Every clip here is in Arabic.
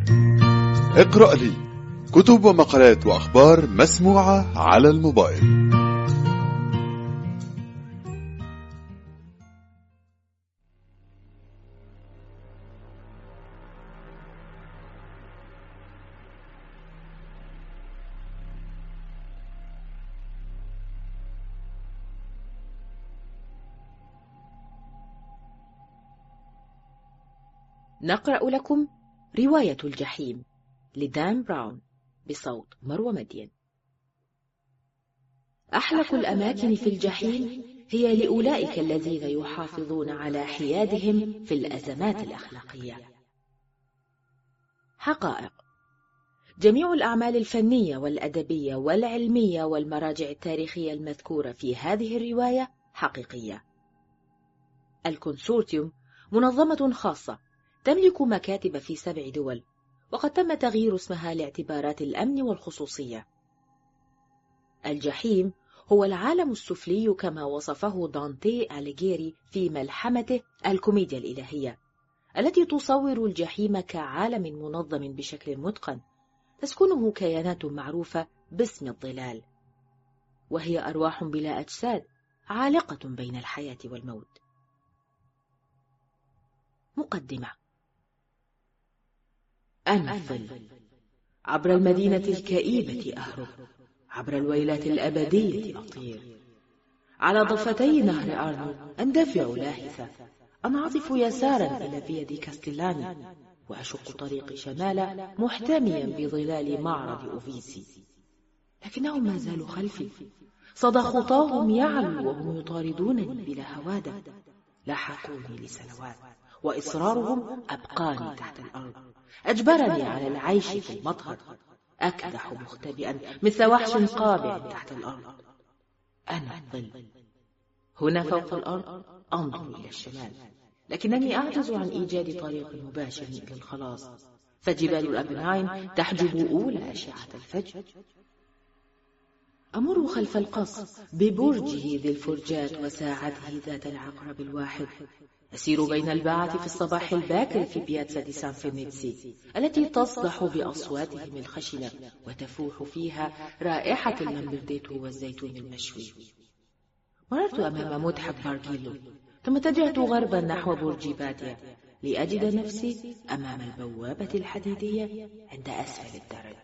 اقرأ لي كتب ومقالات وأخبار مسموعة على الموبايل. نقرأ لكم رواية الجحيم لدان براون بصوت مروى مدين. أحلك الأماكن في الجحيم هي لأولئك الذين يحافظون على حيادهم في الأزمات الأخلاقية. حقائق: جميع الأعمال الفنية والأدبية والعلمية والمراجع التاريخية المذكورة في هذه الرواية حقيقية. الكونسورتيوم منظمة خاصة تملك مكاتب في 7 دول، وقد تم تغيير اسمها لاعتبارات الأمن والخصوصية. الجحيم هو العالم السفلي كما وصفه دانتي أليغيري في ملحمته الكوميديا الإلهية، التي تصور الجحيم كعالم منظم بشكل متقن تسكنه كيانات معروفة باسم الظلال، وهي أرواح بلا أجساد عالقة بين الحياة والموت. مقدمة. أنا الظل، عبر المدينة الكئيبة أهرب، عبر الويلات الأبدية أطير، على ضفتي نهر أرنو أندفع لاهثة، أنعطف يسارا إلى فيا دي كاستيلاني، وأشق طريقي شمالا محتميا بظلال معرض أوفيسي، لكنهم ما زالوا خلفي، صدى خطاهم يعلو وهم يطاردونني بلا هوادة، لاحقوني لسنوات، وإصرارهم أبقاني تحت الأرض، أجبرني على العيش في المطهر، أكدح مختبئا مثل وحش قابع تحت الأرض. أنا الظل، هنا فوق الأرض أنظر إلى الشمال، لكنني أعجز عن إيجاد طريق مباشر إلى الخلاص، فجبال الأبناين تحجب أولى أشعة الفجر. أمر خلف القصر ببرجه ذي الفرجات وساعته ذات العقرب الواحد، أسير بين الباعة في الصباح الباكر في بياتزا دي سان فينيتسي التي تصدح بأصواتهم الخشنة وتفوح فيها رائحة اللامبرديتو والزيتون المشوي. مررت أمام متحف بارجيلو، ثم اتجهت غربا نحو برج باديا لأجد نفسي أمام البوابة الحديدية عند أسفل الدرج.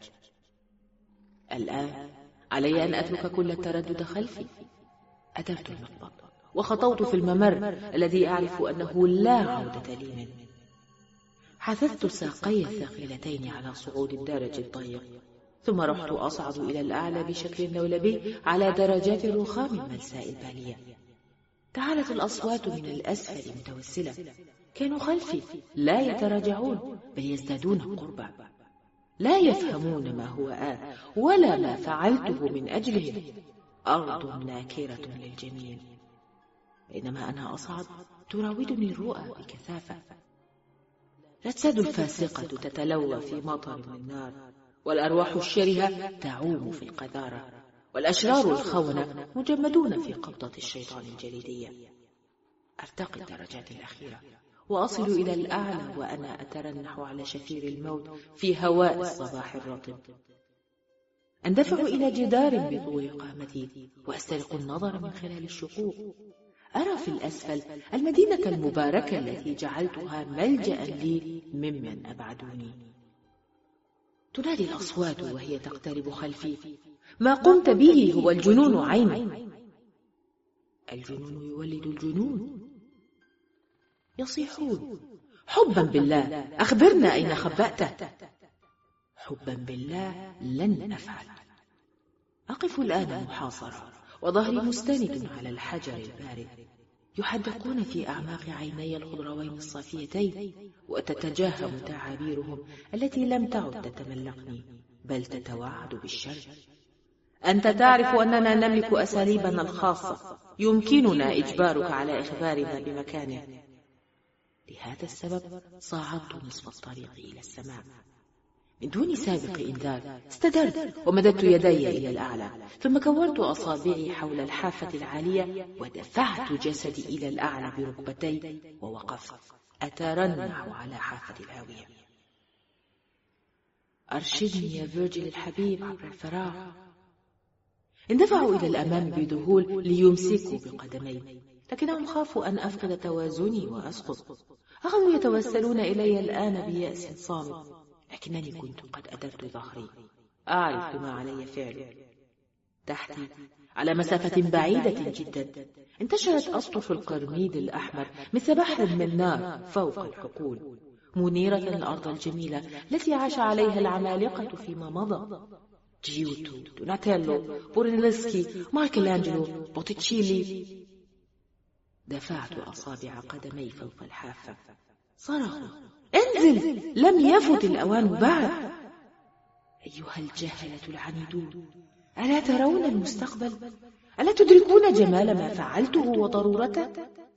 الآن علي أن أترك كل التردد خلفي. أترت المطبخ وخطوت في الممر الذي أعرف أنه لا عودة لي منه. حثثت ساقي الثقيلتين على صعود الدرج الضيق، ثم رحت أصعد إلى الأعلى بشكل لولبي على درجات الرخام الملساء البالية. تعالت الأصوات من الأسفل متوسلة، كانوا خلفي لا يتراجعون بل يزدادون قربا، لا يفهمون ما هو ولا ما فعلته من أجلهم. أرض ناكرة للجميل، بينما أنا أصعد تراودني الرؤى بكثافة. الأجساد الفاسقة تتلوى في مطر من نار، والأرواح الشرهة تعوم في القذارة، والأشرار الخونة مجمدون في قبضة الشيطان الجليدية. أرتقي الدرجات الأخيرة وأصل إلى الأعلى وأنا أترنح على شفير الموت في هواء الصباح الرطب. أندفع إلى جدار بطول قامتي وأسترق النظر من خلال الشقوق. أرى في الأسفل المدينة المباركة التي جعلتها ملجأ لي ممن أبعدوني. تنادي الأصوات وهي تقترب خلفي: ما قمت به هو الجنون عيني. الجنون يولد الجنون. يصيحون: حبا بالله أخبرنا أين خبأته. حبا بالله لن أفعل. أقف الآن محاصرة وظهري مستند على الحجر البارد. يحدقون في أعماق عيني الخضروين الصافيتين، وتتجاهم تعابيرهم التي لم تعد تتملقني بل تتوعد بالشر. أنت تعرف أننا نملك أساليبنا الخاصة يمكننا إجبارك على إخبارنا بمكانه. لهذا السبب صعدت نصف الطريق إلى السماء. من دون سابق إنذار استدرت ومددت يدي إلى الأعلى، ثم كورت أصابعي حول الحافة العالية ودفعت جسدي إلى الأعلى بركبتي ووقفت أترنح على حافة الهاوية. أرشدني يا فيرجيل الحبيب عبر الفراغ. اندفعوا إلى الأمام بذهول ليمسكوا بقدمي، لكنهم خافوا أن أفقد توازني وأسقط. أخذوا يتوسلون إلي الآن بيأس صامت، لكنني كنت قد أدرت ظهري، أعرف ما علي فعله. تحتي على مسافة بعيدة جدا انتشرت أسطح القرميد الأحمر مثل بحر من نار فوق الحقول، منيرة الأرض الجميلة التي عاش عليها العمالقة فيما مضى: جيوتو، دوناتيلو، بورينيلسكي، مايكلانجلو، بوتيتشيلي. دفعت أصابع قدمي فوق الحافة. صرخوا: انزل، لم يفت الأوان بعد. أيها الجهلة العنيدون، ألا ترون المستقبل؟ ألا تدركون جمال ما فعلته وضرورته؟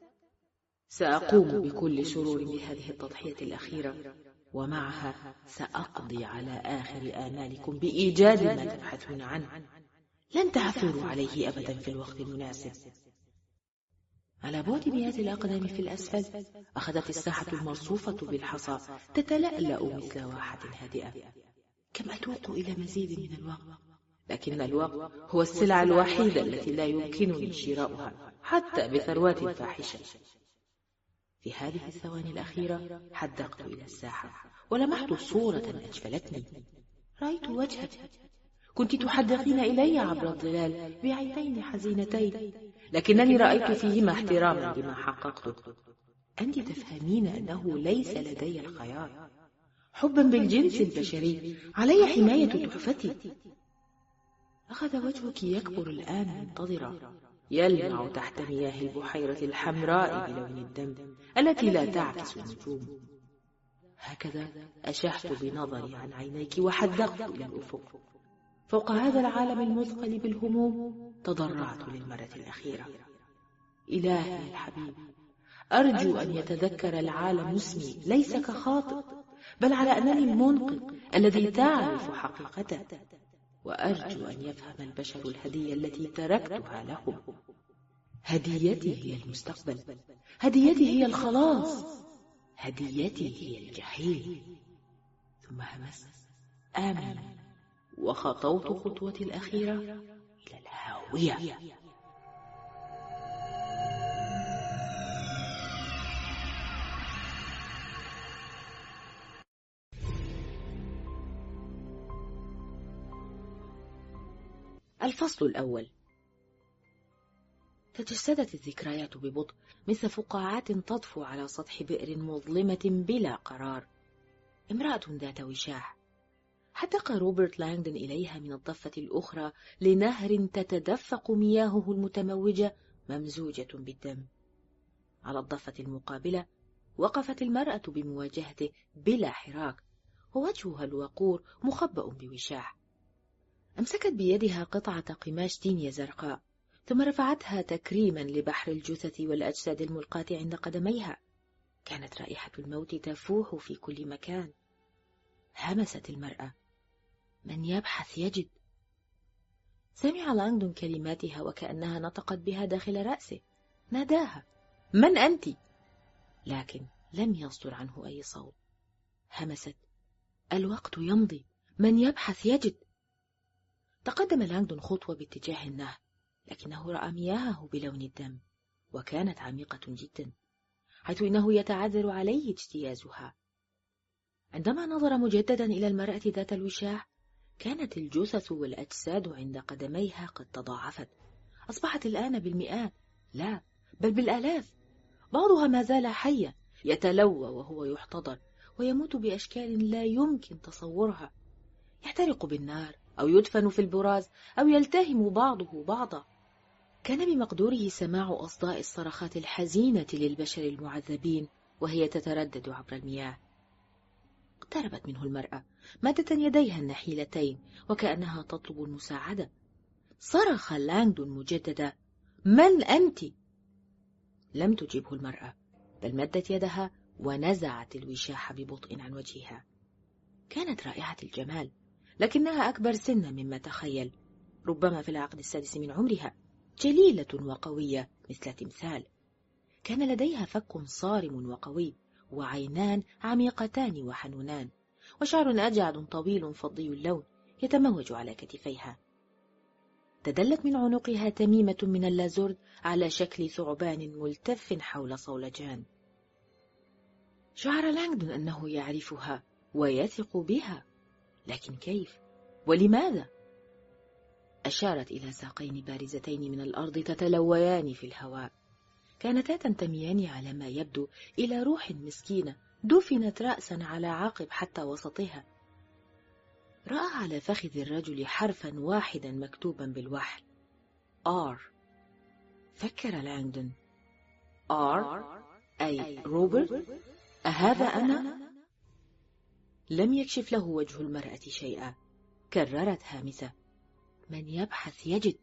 سأقوم بكل سرور بهذه التضحية الأخيرة، ومعها سأقضي على آخر آمالكم بإيجاد ما تبحثون عنه. لن تعثروا عليه أبدا في الوقت المناسب. على بعد مئات الأقدام في الأسفل أخذت الساحة المرصوفة بالحصى تتلألأ مثل واحة هادئة. كم أتوق إلى مزيد من الوقت، لكن الوقت هو السلعة الوحيدة التي لا يمكنني شراؤها حتى بثروات فاحشة. في هذه الثواني الأخيرة حدقت إلى الساحة ولمحت صورة أجفلتني. رأيت وجهك، كنت تحدقين إلي عبر الظلال بعينين حزينتين، لكنني رأيت فيهما احتراما لما حققته. أنت تفهمين أنه ليس لدي الخيار. حبا بالجنس البشري علي حماية تحفتي. أخذ وجهك يكبر الآن منتظرا، يلمع تحت مياه البحيرة الحمراء بلون الدم التي لا تعكس النجوم. هكذا أشحت بنظري عن عينيك وحدقت إلى الأفق. فوق هذا العالم المثقل بالهموم تضرعت للمرة الأخيرة: إلهي الحبيب، أرجو أن يتذكر العالم اسمي ليس كخاطئ، بل على أنني المنقذ الذي تعرف حقيقته. وأرجو أن يفهم البشر الهدية التي تركتها لهم. هديتي هي المستقبل، هديتي هي الخلاص، هديتي هي الجحيم. ثم همست آمين وخطوت خطوتي الأخيرة إلى الهاوية. الفصل الأول. تجسدت الذكريات ببطء مثل فقاعات تطفو على سطح بئر مظلمة بلا قرار. امرأة ذات وشاح حدق روبرت لانغدون إليها من الضفة الأخرى لنهر تتدفق مياهه المتموجة ممزوجة بالدم. على الضفة المقابلة وقفت المرأة بمواجهته بلا حراك، ووجهها الوقور مخبأ بوشاح. أمسكت بيدها قطعة قماش تينيا زرقاء، ثم رفعتها تكريما لبحر الجثث والأجساد الملقاة عند قدميها. كانت رائحة الموت تفوح في كل مكان. همست المرأة: من يبحث يجد. سمع لانغدون كلماتها وكأنها نطقت بها داخل رأسه. ناداها: من أنت؟ لكن لم يصدر عنه أي صوت. همست: الوقت يمضي، من يبحث يجد. تقدم لانغدون خطوة باتجاه النهر، لكنه رأى مياهه بلون الدم، وكانت عميقة جدا، حيث إنه يتعذر عليه اجتيازها. عندما نظر مجددا إلى المرأة ذات الوشاح، كانت الجثث والأجساد عند قدميها قد تضاعفت، أصبحت الآن بالمئات، لا بل بالآلاف. بعضها ما زال حيا يتلوى وهو يحتضر ويموت بأشكال لا يمكن تصورها، يحترق بالنار أو يدفن في البراز أو يلتهم بعضه بعضا. كان بمقدوره سماع أصداء الصرخات الحزينة للبشر المعذبين وهي تتردد عبر المياه. اقتربت منه المرأة مادة يديها النحيلتين وكأنها تطلب المساعدة. صرخ لانغدون مجددا: من أنت؟ لم تجبه المرأة، بل مدت يدها ونزعت الوشاح ببطء عن وجهها. كانت رائعة الجمال، لكنها أكبر سنا مما تخيل، ربما في العقد السادس من عمرها، جليلة وقوية مثل تمثال. كان لديها فك صارم وقوي، وعينان عميقتان وحنونان، وشعر أجعد طويل فضي اللون يتموج على كتفيها. تدلت من عنقها تميمة من اللازورد على شكل ثعبان ملتف حول صولجان. شعر لانغدون أنه يعرفها ويثق بها، لكن كيف ولماذا؟ أشارت إلى ساقين بارزتين من الأرض تتلويان في الهواء، كانتا تنتميان على ما يبدو إلى روح مسكينة دفنت رأسا على عقب حتى وسطها. رأى على فخذ الرجل حرفا واحدا مكتوبا بالوحل R. فكر لانغدون، R أي روبرت؟ أهذا أنا؟ لم يكشف له وجه المرأة شيئا. كررت هامسة: من يبحث يجد.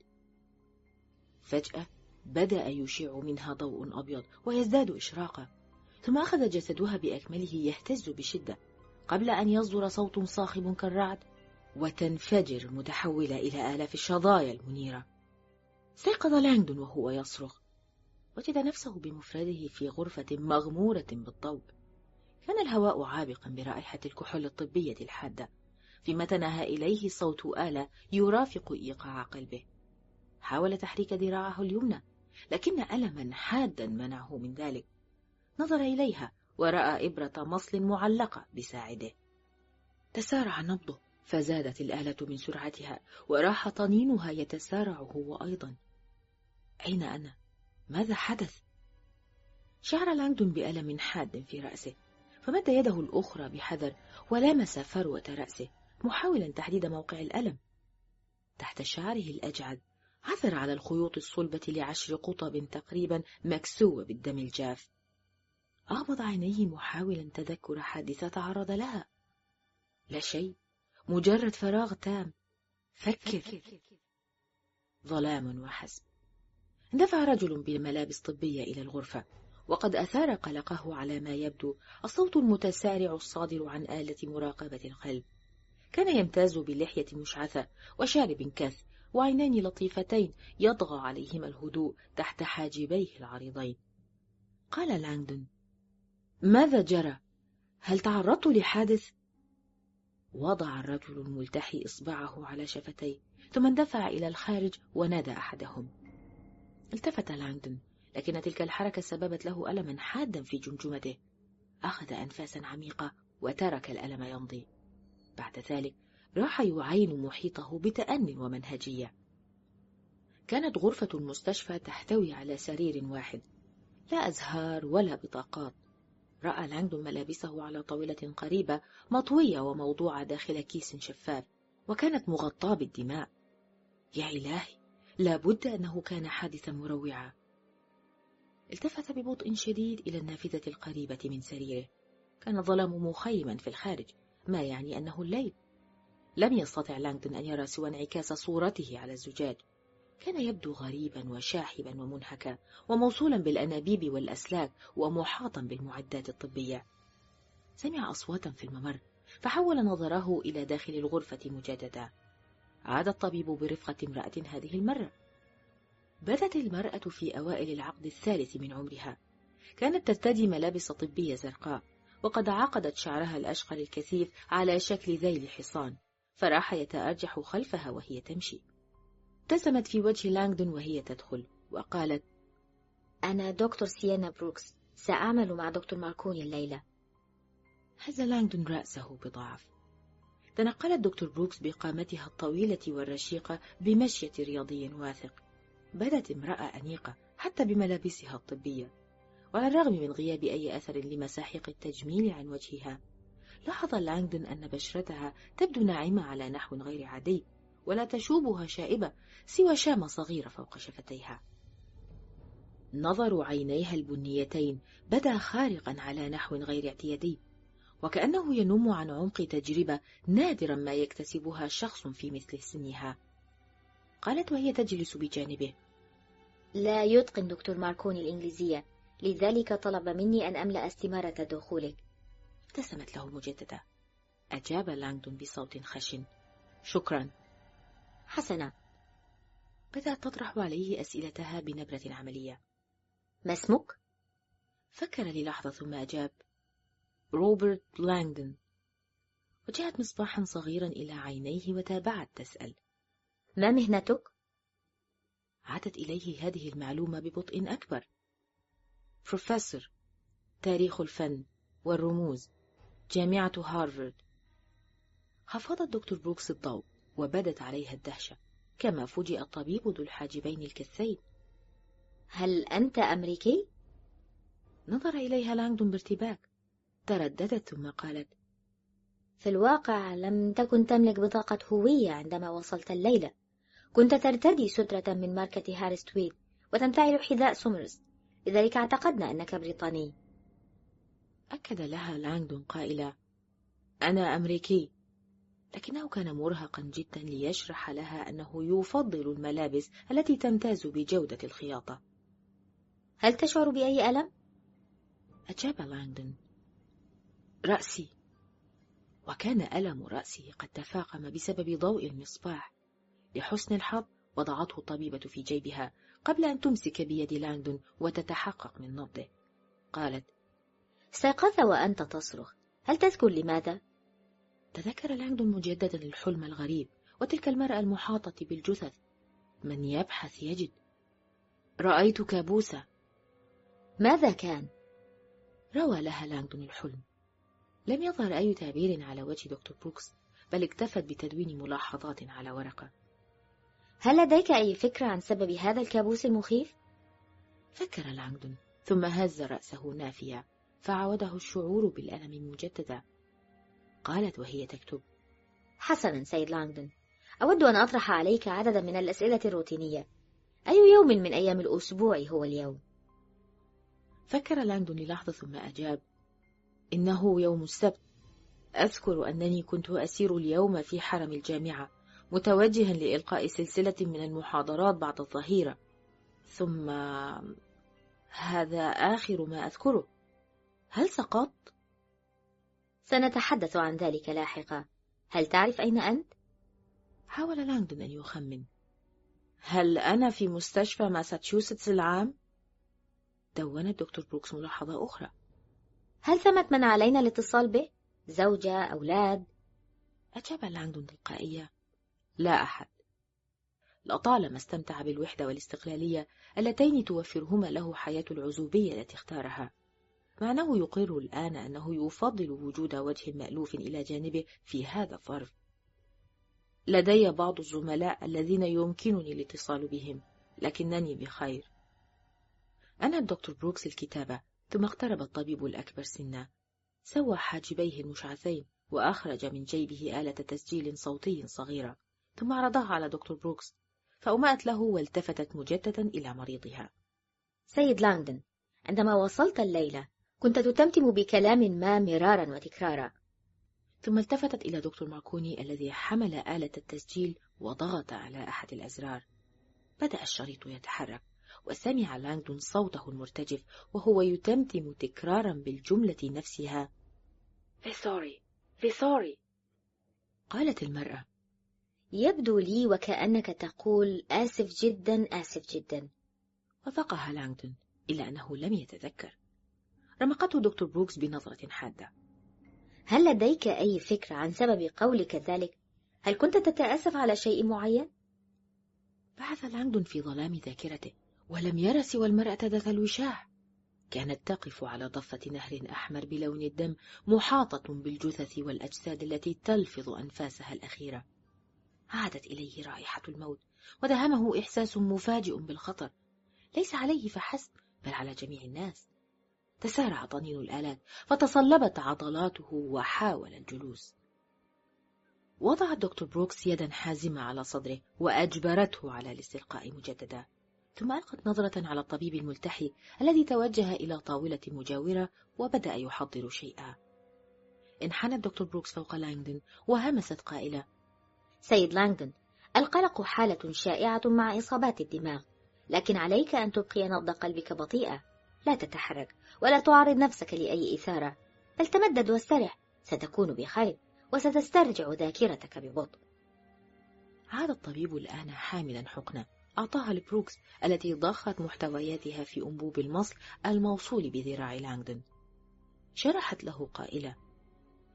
فجأة بدأ يشع منها ضوء أبيض ويزداد إشراقا، ثم أخذ جسدها بأكمله يهتز بشدة قبل أن يصدر صوت صاخب كالرعد وتنفجر متحولة إلى آلاف الشظايا المنيرة. استيقظ لانغدون وهو يصرخ، وجد نفسه بمفرده في غرفة مغمورة بالضوء. كان الهواء عابقا برائحة الكحول الطبية الحادة، فيما تناهى إليه صوت آلة يرافق إيقاع قلبه. حاول تحريك ذراعه اليمنى، لكن ألما حادا منعه من ذلك. نظر إليها ورأى إبرة مصل معلقة بساعده. تسارع نبضه، فزادت الآلة من سرعتها، وراح طنينها يتسارع هو أيضا. أين أنا؟ ماذا حدث؟ شعر لانغدون بألم حاد في رأسه، فمد يده الأخرى بحذر ولمس فروة رأسه محاولا تحديد موقع الألم. تحت شعره الأجعد عثر على الخيوط الصلبة ل10 قطب تقريبا مكسوة بالدم الجاف. أغمض عينيه محاولا تذكر حادثة تعرض لها. لا شيء، مجرد فراغ تام. فكر. ظلام وحسب. اندفع رجل بملابس طبية إلى الغرفة، وقد أثار قلقه على ما يبدو الصوت المتسارع الصادر عن آلة مراقبة القلب. كان يمتاز بلحية مشعثة وشارب كث وعينان لطيفتين يطغى عليهما الهدوء تحت حاجبيه العريضين. قال لانغدون: ماذا جرى؟ هل تعرضت لحادث؟ وضع الرجل الملتحي إصبعه على شفتيه، ثم اندفع إلى الخارج ونادى أحدهم. التفت لانغدون، لكن تلك الحركة سببت له ألما حادا في جمجمته. أخذ أنفاسا عميقة وترك الألم يمضي. بعد ذلك راح يعاين محيطه بتأن ومنهجية. كانت غرفة المستشفى تحتوي على سرير واحد، لا أزهار ولا بطاقات. رأى لانغدون ملابسه على طاولة قريبة مطوية وموضوعة داخل كيس شفاف، وكانت مغطاة بالدماء. يا إلهي، لابد أنه كان حادثا مروعا. التفت ببطء شديد إلى النافذة القريبة من سريره. كان الظلام مخيما في الخارج، ما يعني أنه الليل. لم يستطع لانغدون أن يرى سوى انعكاس صورته على الزجاج. كان يبدو غريبا وشاحبا ومنهكا، وموصولا بالأنابيب والأسلاك، ومحاطا بالمعدات الطبية. سمع أصواتا في الممر، فحول نظره إلى داخل الغرفة مجددا. عاد الطبيب برفقة امرأة هذه المرة. بدت المرأة في أوائل العقد الثالث من عمرها. كانت ترتدي ملابس طبية زرقاء، وقد عقدت شعرها الأشقر الكثيف على شكل ذيل حصان، فراح يتأرجح خلفها وهي تمشي. ابتسمت في وجه لانغدون وهي تدخل، وقالت: أنا دكتور سيانا بروكس، سأعمل مع دكتور ماركوني الليلة. هز لانغدون رأسه بضعف. تنقلت دكتور بروكس بقامتها الطويلة والرشيقة بمشية رياضي واثق. بدت امرأة أنيقة حتى بملابسها الطبية، وعلى الرغم من غياب أي أثر لمساحيق التجميل عن وجهها. لاحظ لانغدون أن بشرتها تبدو ناعمة على نحو غير عادي، ولا تشوبها شائبة سوى شامة صغيرة فوق شفتيها. نظر عينيها البنيتين بدا خارقا على نحو غير اعتيادي، وكأنه ينم عن عمق تجربة نادرا ما يكتسبها شخص في مثل سنها. قالت وهي تجلس بجانبه: لا يتقن دكتور ماركوني الإنجليزية، لذلك طلب مني أن أملأ استمارة دخولك. ابتسمت له مجددا. أجاب لانغدون بصوت خشن: شكرا. حسنا. بدأت تطرح عليه أسئلتها بنبرة عملية. ما اسمك؟ فكر للحظة ثم أجاب: روبرت لانغدون. وجهت مصباحا صغيرا إلى عينيه وتابعت تسأل: ما مهنتك؟ عادت إليه هذه المعلومة ببطء أكبر: بروفيسور، تاريخ الفن والرموز، جامعة هارفارد. خفض الدكتور بروكس الضوء وبدت عليها الدهشة، كما فوجئ الطبيب ذو الحاجبين الكثين. هل أنت أمريكي؟ نظر إليها لانغدون بارتباك، ترددت ثم قالت: في الواقع لم تكن تملك بطاقة هوية عندما وصلت الليلة. كنت ترتدي سترة من ماركة هاريس تويد وتنتعل حذاء سومرز، لذلك اعتقدنا أنك بريطاني. أكد لها لانغدون قائلا: أنا أمريكي. لكنه كان مرهقا جدا ليشرح لها أنه يفضل الملابس التي تمتاز بجودة الخياطة. هل تشعر بأي ألم؟ أجاب لانغدون: رأسي. وكان ألم رأسه قد تفاقم بسبب ضوء المصباح. لحسن الحظ وضعته الطبيبة في جيبها قبل أن تمسك بيد لانغدون وتتحقق من نبضه. قالت: استيقظت وأنت تصرخ، هل تذكر لماذا؟ تذكر لانغدون مجددا الحلم الغريب وتلك المرأة المحاطة بالجثث. من يبحث يجد. رأيت كابوسا. ماذا كان؟ روى لها لانغدون الحلم. لم يظهر أي تعبير على وجه دكتور بروكس، بل اكتفت بتدوين ملاحظات على ورقة. هل لديك أي فكرة عن سبب هذا الكابوس المخيف؟ فكر لانغدون ثم هز رأسه نافيا، فعاوده الشعور بالألم مجددا. قالت وهي تكتب: حسنا سيد لانغدون، أود أن أطرح عليك عددا من الأسئلة الروتينية. أي يوم من أيام الأسبوع هو اليوم؟ فكر لانغدون للحظة ثم أجاب: إنه يوم السبت. أذكر أنني كنت أسير اليوم في حرم الجامعة متوجها لإلقاء سلسلة من المحاضرات بعد الظهيرة، ثم هذا آخر ما أذكره. هل سقطت؟ سنتحدث عن ذلك لاحقا. هل تعرف أين أنت؟ حاول لانغدون أن يخمن. هل أنا في مستشفى ماساتشوستس العام؟ دون الدكتور بروكس ملاحظة أخرى. هل ثمة من علينا الاتصال به؟ زوجة، أولاد؟ أجاب لانغدون تلقائيا: لا أحد. لطالما استمتع بالوحدة والاستقلالية اللتين توفرهما له حياة العزوبية التي اختارها، مع أنه يقر الآن أنه يفضل وجود وجه مألوف إلى جانبه في هذا الظرف. لدي بعض الزملاء الذين يمكنني الاتصال بهم، لكنني بخير. أنا الدكتور بروكس الكتابة. ثم اقترب الطبيب الأكبر سنا، سوى حاجبيه المشعثين وأخرج من جيبه آلة تسجيل صوتي صغيرة، ثم عرضها على دكتور بروكس، فأومأت له والتفتت مجددا إلى مريضها. سيد لانغدون، عندما وصلت الليلة كنت تتمتم بكلام ما مرارا وتكرارا. ثم التفتت إلى دكتور ماركوني الذي حمل آلة التسجيل وضغط على أحد الأزرار. بدأ الشريط يتحرك، وسمع لانغدون صوته المرتجف وهو يتمتم تكرارا بالجملة نفسها: فيثوري فيثوري. قالت المرأة: يبدو لي وكأنك تقول آسف جدا آسف جدا. وافقها لانغدون، إلا أنه لم يتذكر. رمقته دكتور بروكس بنظرة حادة. هل لديك أي فكرة عن سبب قولك ذلك؟ هل كنت تتأسف على شيء معين؟ بحث لانغدون في ظلام ذاكرته ولم ير سوى المرأة ذات الوشاح. كانت تقف على ضفة نهر أحمر بلون الدم، محاطة بالجثث والأجساد التي تلفظ أنفاسها الأخيرة. عادت إليه رائحة الموت، ودهمه إحساس مفاجئ بالخطر، ليس عليه فحسب بل على جميع الناس. تسارع طنين الآلات فتصلبت عضلاته وحاول الجلوس. وضع الدكتور بروكس يدا حازمة على صدره وأجبرته على الاستلقاء مجددا، ثم ألقت نظرة على الطبيب الملتحي الذي توجه إلى طاولة مجاورة وبدأ يحضر شيئا. انحنى الدكتور بروكس فوق لانغدون وهمست قائلة: سيد لانغدون، القلق حالة شائعة مع إصابات الدماغ، لكن عليك أن تبقي نبض قلبك بطيئة. لا تتحرك ولا تعرض نفسك لأي إثارة، بل تمدد واسترح، ستكون بخير وستسترجع ذاكرتك ببطء. عاد الطبيب الآن حاملا حقنة أعطاها لبروكس التي ضخت محتوياتها في أنبوب المصل الموصول بذراع لانغدون. شرحت له قائلة: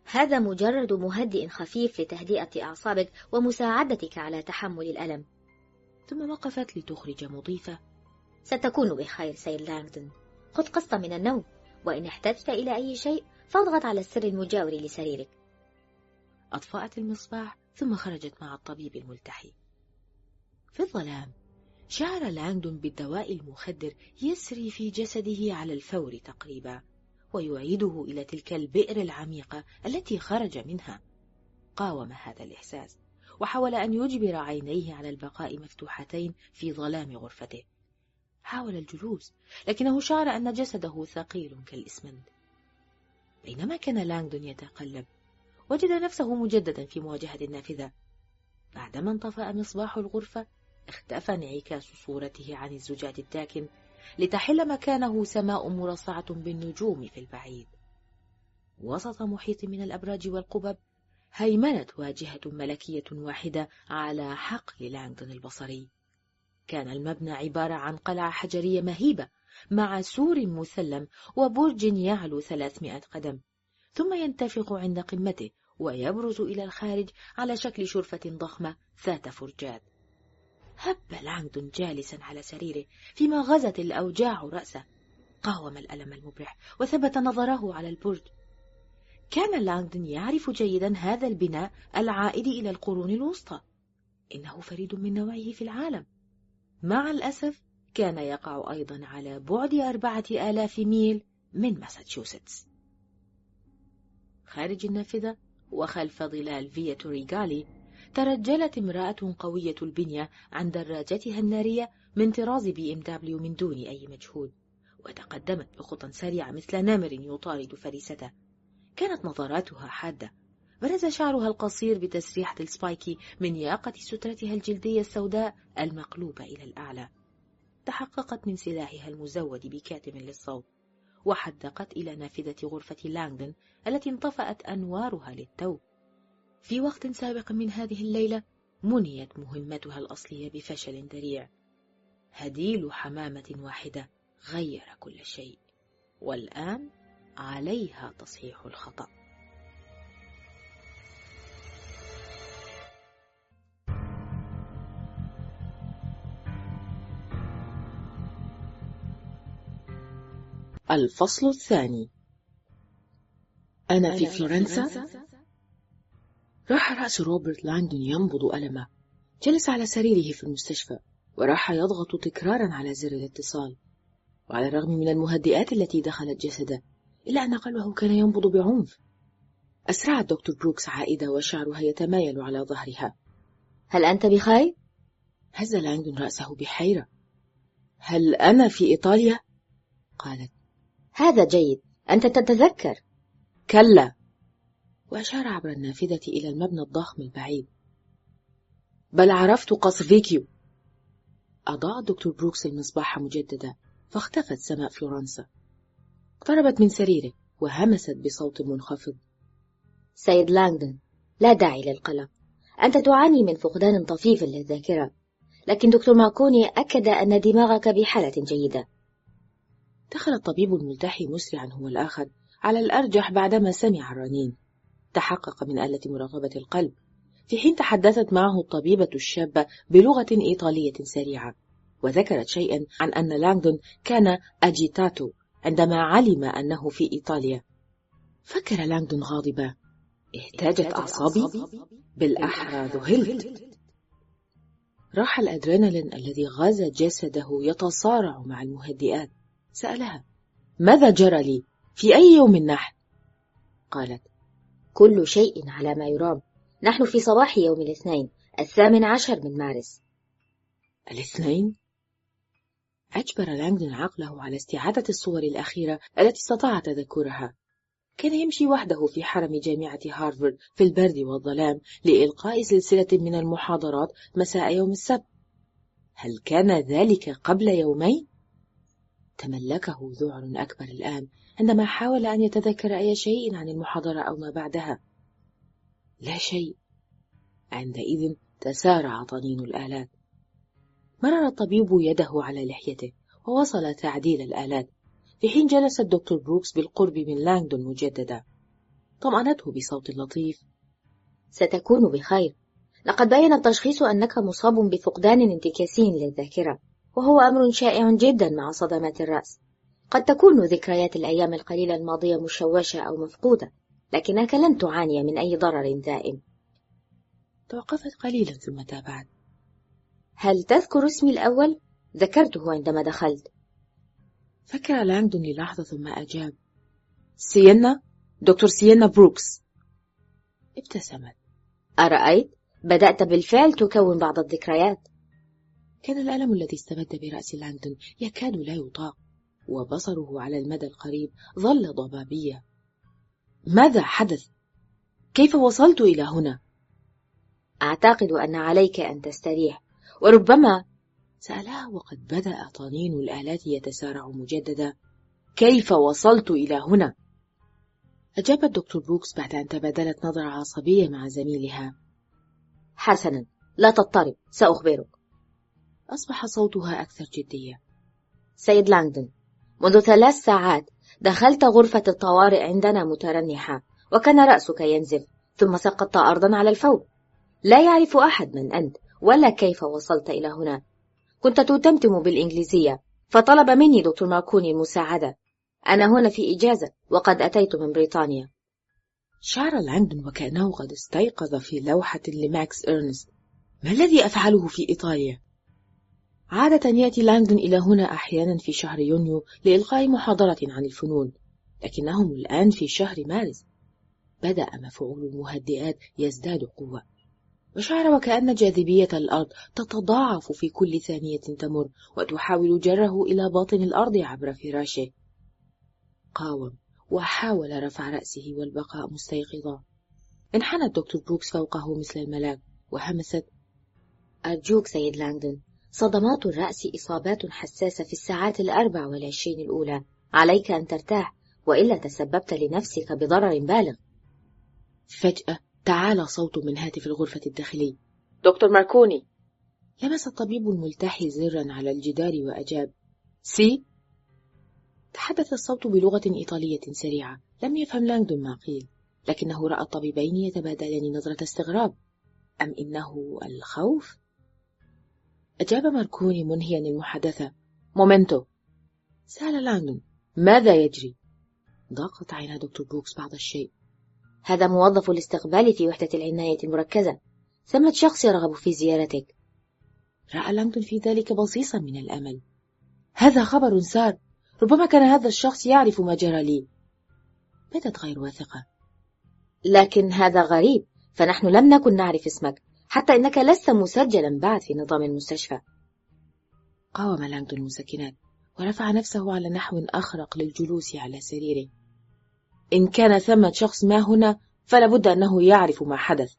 هذا مجرد مهدئ خفيف لتهدئة أعصابك ومساعدتك على تحمل الألم. ثم وقفت لتخرج مضيفة: ستكون بخير سيد لانغدون، خذ قسطا من النوم، وإن احتجت إلى أي شيء فاضغط على السر المجاور لسريرك. أطفأت المصباح ثم خرجت مع الطبيب الملتحي. في الظلام شعر لانغدون بالدواء المخدر يسري في جسده على الفور تقريبا، ويعيده إلى تلك البئر العميقة التي خرج منها. قاوم هذا الإحساس وحاول أن يجبر عينيه على البقاء مفتوحتين في ظلام غرفته. حاول الجلوس، لكنه شعر أن جسده ثقيل كالإسمنت. بينما كان لانغدون يتقلب، وجد نفسه مجددا في مواجهة النافذة. بعدما انطفأ مصباح الغرفة، اختفى انعكاس صورته عن الزجاج الداكن لتحل مكانه سماء مرصعة بالنجوم في البعيد. وسط محيط من الأبراج والقبب هيمنت واجهة ملكية واحدة على حقل لانغدون البصري. كان المبنى عبارة عن قلعة حجرية مهيبة مع سور مسلم وبرج يعلو 300 قدم، ثم ينتفخ عند قمته ويبرز إلى الخارج على شكل شرفة ضخمة ذات فرجات. هب لانغدون جالسا على سريره فيما غزت الأوجاع رأسه. قاوم الألم المبرح وثبت نظره على البرج. كان لانغدون يعرف جيدا هذا البناء العائد إلى القرون الوسطى. إنه فريد من نوعه في العالم. مع الأسف كان يقع أيضا على بعد 4000 ميل من ماساتشوستس. خارج النافذة وخلف ظلال فيا توريغالي ترجلت امرأة قوية البنية عن دراجتها النارية من طراز BMW من دون أي مجهود، وتقدمت بخطى سريعة مثل نمر يطارد فريسته. كانت نظراتها حادة. برز شعرها القصير بتسريحة السبايكي من ياقة سترتها الجلدية السوداء المقلوبة إلى الأعلى. تحققت من سلاحها المزود بكاتم للصوت، وحدقت إلى نافذة غرفة لانغدون التي انطفأت أنوارها للتو. في وقت سابق من هذه الليلة منيت مهمتها الأصلية بفشل ذريع. هديل حمامة واحدة غير كل شيء، والآن عليها تصحيح الخطأ. الفصل الثاني. أنا في فلورنسا. راح رأس روبرت لانغدون ينبض ألمه. جلس على سريره في المستشفى وراح يضغط تكرارا على زر الاتصال، وعلى الرغم من المهدئات التي دخلت جسده إلا أن قلبه كان ينبض بعنف. أسرعت دكتور بروكس عائدة وشعرها يتمايل على ظهرها. هل أنت بخير؟ هز لانغدون رأسه بحيرة. هل أنا في إيطاليا؟ قالت. هذا جيد، أنت تتذكر. كلا. وأشار عبر النافذة إلى المبنى الضخم البعيد. بل عرفت قصر فيكيو. أضاء دكتور بروكس المصباح مجددا، فاختفت سماء فلورنسا. اقتربت من سريره وهمست بصوت منخفض. سيد لانغدون، لا داعي للقلق. أنت تعاني من فقدان طفيف للذاكرة، لكن دكتور ماركوني أكد أن دماغك بحالة جيدة. دخل الطبيب الملتحي مسرعا هو الآخر، على الأرجح بعدما سمع الرنين. تحقق من آلة مراقبة القلب، في حين تحدثت معه الطبيبة الشابة بلغة إيطالية سريعة، وذكرت شيئا عن أن لانغدون كان أجيتاتو عندما علم أنه في إيطاليا. فكر لانغدون غاضبا. اهتاجت أعصابي؟ بالأحرى ذهلت. راح الأدرينالين الذي غاز جسده يتصارع مع المهدئات. سألها: ماذا جرى لي؟ في أي يوم نحن؟ قالت: كل شيء على ما يرام. نحن في صباح يوم الاثنين 18 من مارس. الاثنين؟ أجبر لانغدون عقله على استعادة الصور الأخيرة التي استطاع تذكرها. كان يمشي وحده في حرم جامعة هارفارد في البرد والظلام لإلقاء سلسلة من المحاضرات مساء يوم السبت. هل كان ذلك قبل يومين؟ تملكه ذعر أكبر الآن عندما حاول أن يتذكر أي شيء عن المحاضرة أو ما بعدها. لا شيء. عندئذ تسارع طنين الآلات. مرر الطبيب يده على لحيته ووصل تعديل الآلات، في حين جلس الدكتور بروكس بالقرب من لانغدون مجددا. طمأنته بصوت لطيف. ستكون بخير. لقد بين التشخيص أنك مصاب بفقدان انتكاسي للذاكرة، وهو أمر شائع جدا مع صدمات الرأس. قد تكون ذكريات الأيام القليلة الماضية مشوشة أو مفقودة، لكنك لن تعاني من أي ضرر دائم. توقفت قليلا ثم تابعت: هل تذكر اسمي الأول؟ ذكرته عندما دخلت. فكر لانغدون للحظة ثم أجاب: سيينا، دكتور سيينا بروكس. ابتسمت. أرأيت؟ بدأت بالفعل تكون بعض الذكريات. كان الألم الذي استبد برأس لانغدون يكاد لا يطاق، وبصره على المدى القريب ظل ضبابيا. ماذا حدث؟ كيف وصلت إلى هنا؟ أعتقد أن عليك أن تستريح، وربما. سألها وقد بدأ طنين الآلات يتسارع مجددا. كيف وصلت إلى هنا؟ أجاب الدكتور بروكس بعد أن تبادلت نظرة عصبية مع زميلها. حسنا، لا تضطرب، سأخبرك. أصبح صوتها أكثر جدية. سيد لانغدون، منذ 3 ساعات دخلت غرفة الطوارئ عندنا مترنحا، وكان رأسك ينزف، ثم سقطت أرضا على الفور. لا يعرف أحد من أنت ولا كيف وصلت إلى هنا. كنت تتمتم بالإنجليزية، فطلب مني دكتور ماركوني المساعدة. أنا هنا في إجازة، وقد أتيت من بريطانيا. شعر لانغدون وكأنه قد استيقظ في لوحة لماكس إرنست. ما الذي أفعله في إيطاليا؟ عادة يأتي لانغدون إلى هنا أحيانا في شهر يونيو لإلقاء محاضرة عن الفنون، لكنهم الآن في شهر مارس. بدأ مفعول المهدئات يزداد قوة، وشعر وكأن جاذبية الأرض تتضاعف في كل ثانية تمر، وتحاول جره إلى باطن الأرض عبر فراشه. قاوم وحاول رفع رأسه والبقاء مستيقظا. انحنى الدكتور بروكس فوقه مثل الملاك وهمست: أرجوك سيد لانغدون، صدمات الرأس إصابات حساسة في الساعات 24 الأولى. عليك أن ترتاح، وإلا تسببت لنفسك بضرر بالغ. فجأة تعالى صوت من هاتف الغرفة الداخلي: دكتور ماركوني. لمس الطبيب الملتحي زرا على الجدار وأجاب: سي. تحدث الصوت بلغة إيطالية سريعة، لم يفهم لانغدون ما قيل، لكنه رأى الطبيبين يتبادلان نظرة استغراب. أم إنه الخوف؟ أجاب ماركوني منهيا المحادثة: مومنتو. سأل لانغدون: ماذا يجري؟ ضاقت عينا دكتور بروكس بعض الشيء. هذا موظف الاستقبال في وحدة العناية المركزة، ثمة شخص يرغب في زيارتك. رأى لانغدون في ذلك بصيصا من الأمل. هذا خبر سار، ربما كان هذا الشخص يعرف ما جرى لي. بدت غير واثقة. لكن هذا غريب، فنحن لم نكن نعرف اسمك، حتى إنك لست مسجلا بعد في نظام المستشفى. قاوم لانغدون المسكنات ورفع نفسه على نحو أخرق للجلوس على سريره. إن كان ثمة شخص ما هنا فلابد أنه يعرف ما حدث.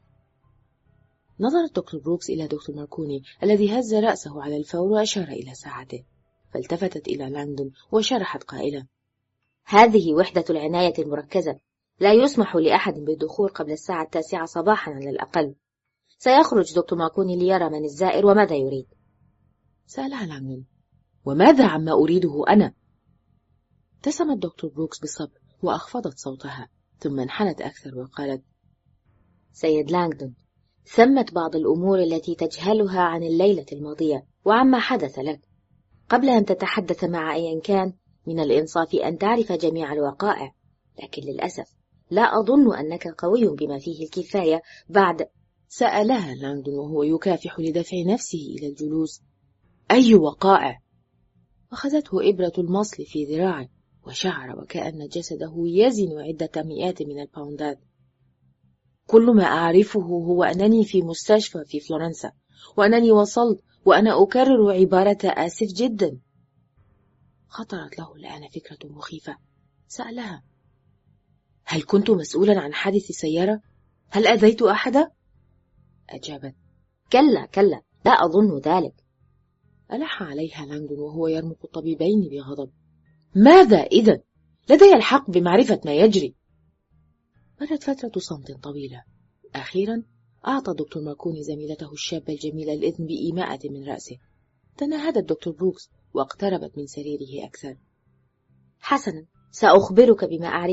نظر الدكتور بروكس إلى دكتور ماركوني الذي هز رأسه على الفور وأشار إلى ساعته، فالتفتت إلى لانغدون وشرحت قائلة: هذه وحدة العناية المركزة، لا يسمح لأحد بالدخول قبل الساعة 9 صباحا على الأقل. سيخرج دكتور ماركوني ليرى من الزائر وماذا يريد. سألها لانغدون: وماذا عما أريده أنا؟ ابتسم الدكتور بروكس بصبر وأخفضت صوتها، ثم انحنت أكثر وقالت: سيد لانغدون، ثمت بعض الأمور التي تجهلها عن الليلة الماضية وعما حدث لك. قبل أن تتحدث مع أي كان، من الإنصاف أن تعرف جميع الوقائع، لكن للأسف لا أظن أنك قوي بما فيه الكفاية بعد. سألها لانغدون وهو يكافح لدفع نفسه إلى الجلوس: أي وقائع؟ أخذته إبرة المصل في ذراعه، وشعر وكأن جسده يزن عدة مئات من الباوندات. كل ما أعرفه هو أنني في مستشفى في فلورنسا، وأنني وصلت، وأنا أكرر عبارة آسف جدا. خطرت له الآن فكرة مخيفة. سألها: هل كنت مسؤولا عن حادث سيارة؟ هل أذيت أحدا؟ أجابت: كلا، لا أظن ذلك. ألح عليها لانغدون وهو يرمق الطبيبين بغضب: ماذا إذن؟ لدي الحق بمعرفة ما يجري. مرت فترة صمت طويلة. أخيرا أعطى دكتور ماركوني زميلته الشابة الجميلة الإذن بإيماءة من رأسه. تنهد الدكتور بروكس واقتربت من سريره أكثر. حسنا، سأخبرك بما أعرفه،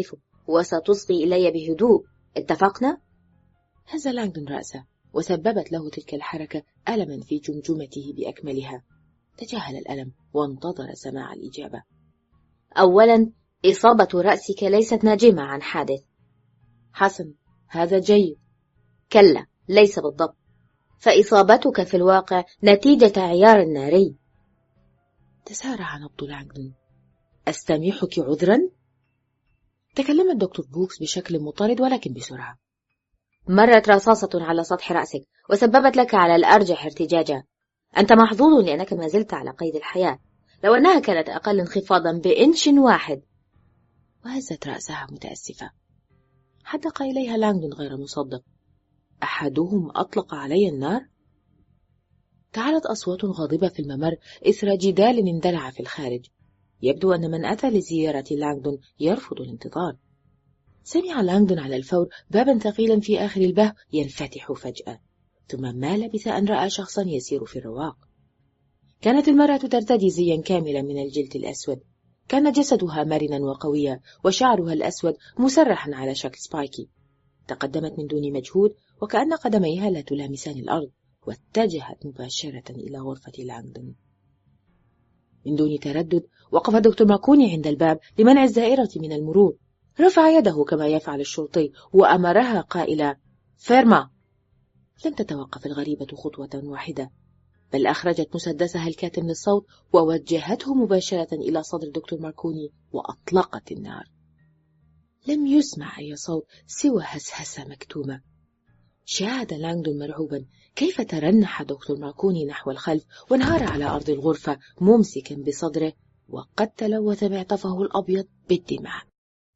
وستصغي إلي بهدوء، اتفقنا؟ هز لانغدون رأسه، وسببت له تلك الحركة ألما في جمجمته بأكملها. تجاهل الألم وانتظر سماع الإجابة. أولا، إصابة رأسك ليست ناجمة عن حادث. حسن، هذا جيد. كلا، ليس بالضبط، فإصابتك في الواقع نتيجة عيار ناري. تسارع نبض لانغدون. أستميحك عذرا؟ تكلم الدكتور بوكس بشكل مطارد ولكن بسرعة. مرت رصاصة على سطح رأسك وسببت لك على الأرجح ارتجاجا. أنت محظوظ لأنك ما زلت على قيد الحياة، لو أنها كانت أقل انخفاضا بإنش واحد. وهزت رأسها متأسفة. حدق إليها لانغدون غير مصدق. أحدهم أطلق علي النار؟ تعالت أصوات غاضبة في الممر إثر جدال اندلع في الخارج. يبدو أن من أتى لزيارة لانغدون يرفض الانتظار. سمع لانغدون على الفور بابا ثقيلا في آخر الباب ينفتح فجأة، ثم ما لبث أن رأى شخصا يسير في الرواق. كانت المرأة ترتدي زيا كاملا من الجلد الأسود. كان جسدها مرنا وقويا، وشعرها الأسود مسرحا على شكل سبايكي. تقدمت من دون مجهود وكأن قدميها لا تلامسان الأرض، واتجهت مباشرة إلى غرفة لانغدون. من دون تردد وقف دكتور ماركوني عند الباب لمنع الزائرة من المرور. رفع يده كما يفعل الشرطي وأمرها قائلا: فيرما. لم تتوقف الغريبة خطوة واحدة، بل أخرجت مسدسها الكاتم للصوت ووجهته مباشرة إلى صدر دكتور ماركوني وأطلقت النار. لم يسمع أي صوت سوى هسهسة مكتومة. شاهد لانغدون مرعوبا كيف ترنح دكتور ماركوني نحو الخلف وانهار على أرض الغرفة ممسكا بصدره، وقد تلوث معطفه الأبيض بالدماء.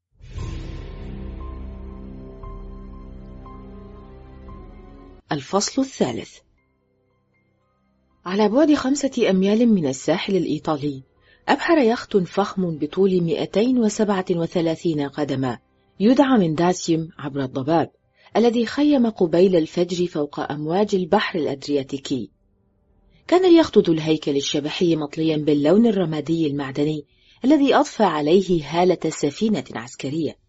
الفصل الثالث. على بعد 5 أميال من الساحل الإيطالي، أبحر يخت فخم بطول 237 قدما يدعى من داسيوم عبر الضباب، الذي خيم قبيل الفجر فوق أمواج البحر الأدرياتيكي. كان اليخت ذو الهيكل الشبحي مطليا باللون الرمادي المعدني الذي أضفى عليه هالة سفينة عسكرية.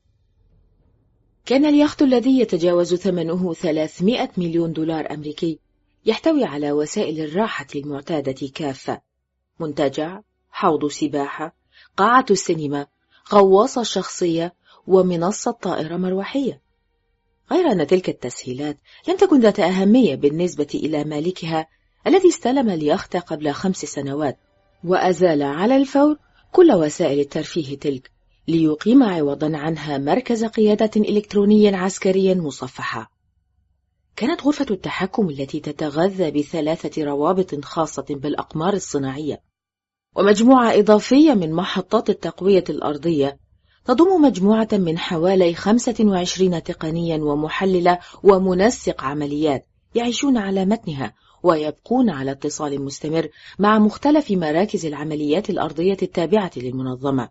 كان اليخت الذي يتجاوز ثمنه 300 مليون دولار أمريكي يحتوي على وسائل الراحة المعتادة كافة: منتجع، حوض سباحة، قاعة السينما، غواصة شخصية، ومنصة طائرة مروحية. غير أن تلك التسهيلات لم تكن ذات أهمية بالنسبة إلى مالكها الذي استلم اليخت قبل 5 سنوات، وأزال على الفور كل وسائل الترفيه تلك ليقيم عوضا عنها مركز قيادة إلكتروني عسكري مصفحة. كانت غرفة التحكم التي تتغذى ب3 روابط خاصة بالأقمار الصناعية ومجموعة إضافية من محطات التقوية الأرضية تضم مجموعة من حوالي 25 تقنيا ومحللة ومنسق عمليات يعيشون على متنها ويبقون على اتصال مستمر مع مختلف مراكز العمليات الأرضية التابعة للمنظمة.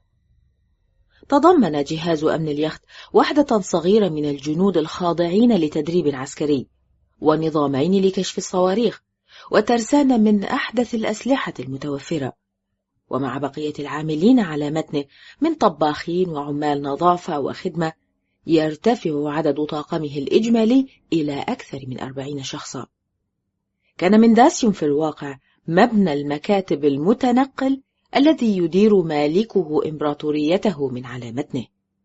تضمن جهاز أمن اليخت وحدة صغيرة من الجنود الخاضعين لتدريب عسكري، ونظامين لكشف الصواريخ، وترسانة من أحدث الأسلحة المتوفرة، ومع بقية العاملين على متنه من طباخين وعمال نظافة وخدمة. يرتفع عدد طاقمه الإجمالي إلى أكثر من 40 شخصا. كان من داسيوم في الواقع مبنى المكاتب المتنقل الذي يدير مالكه إمبراطوريته من على متنه.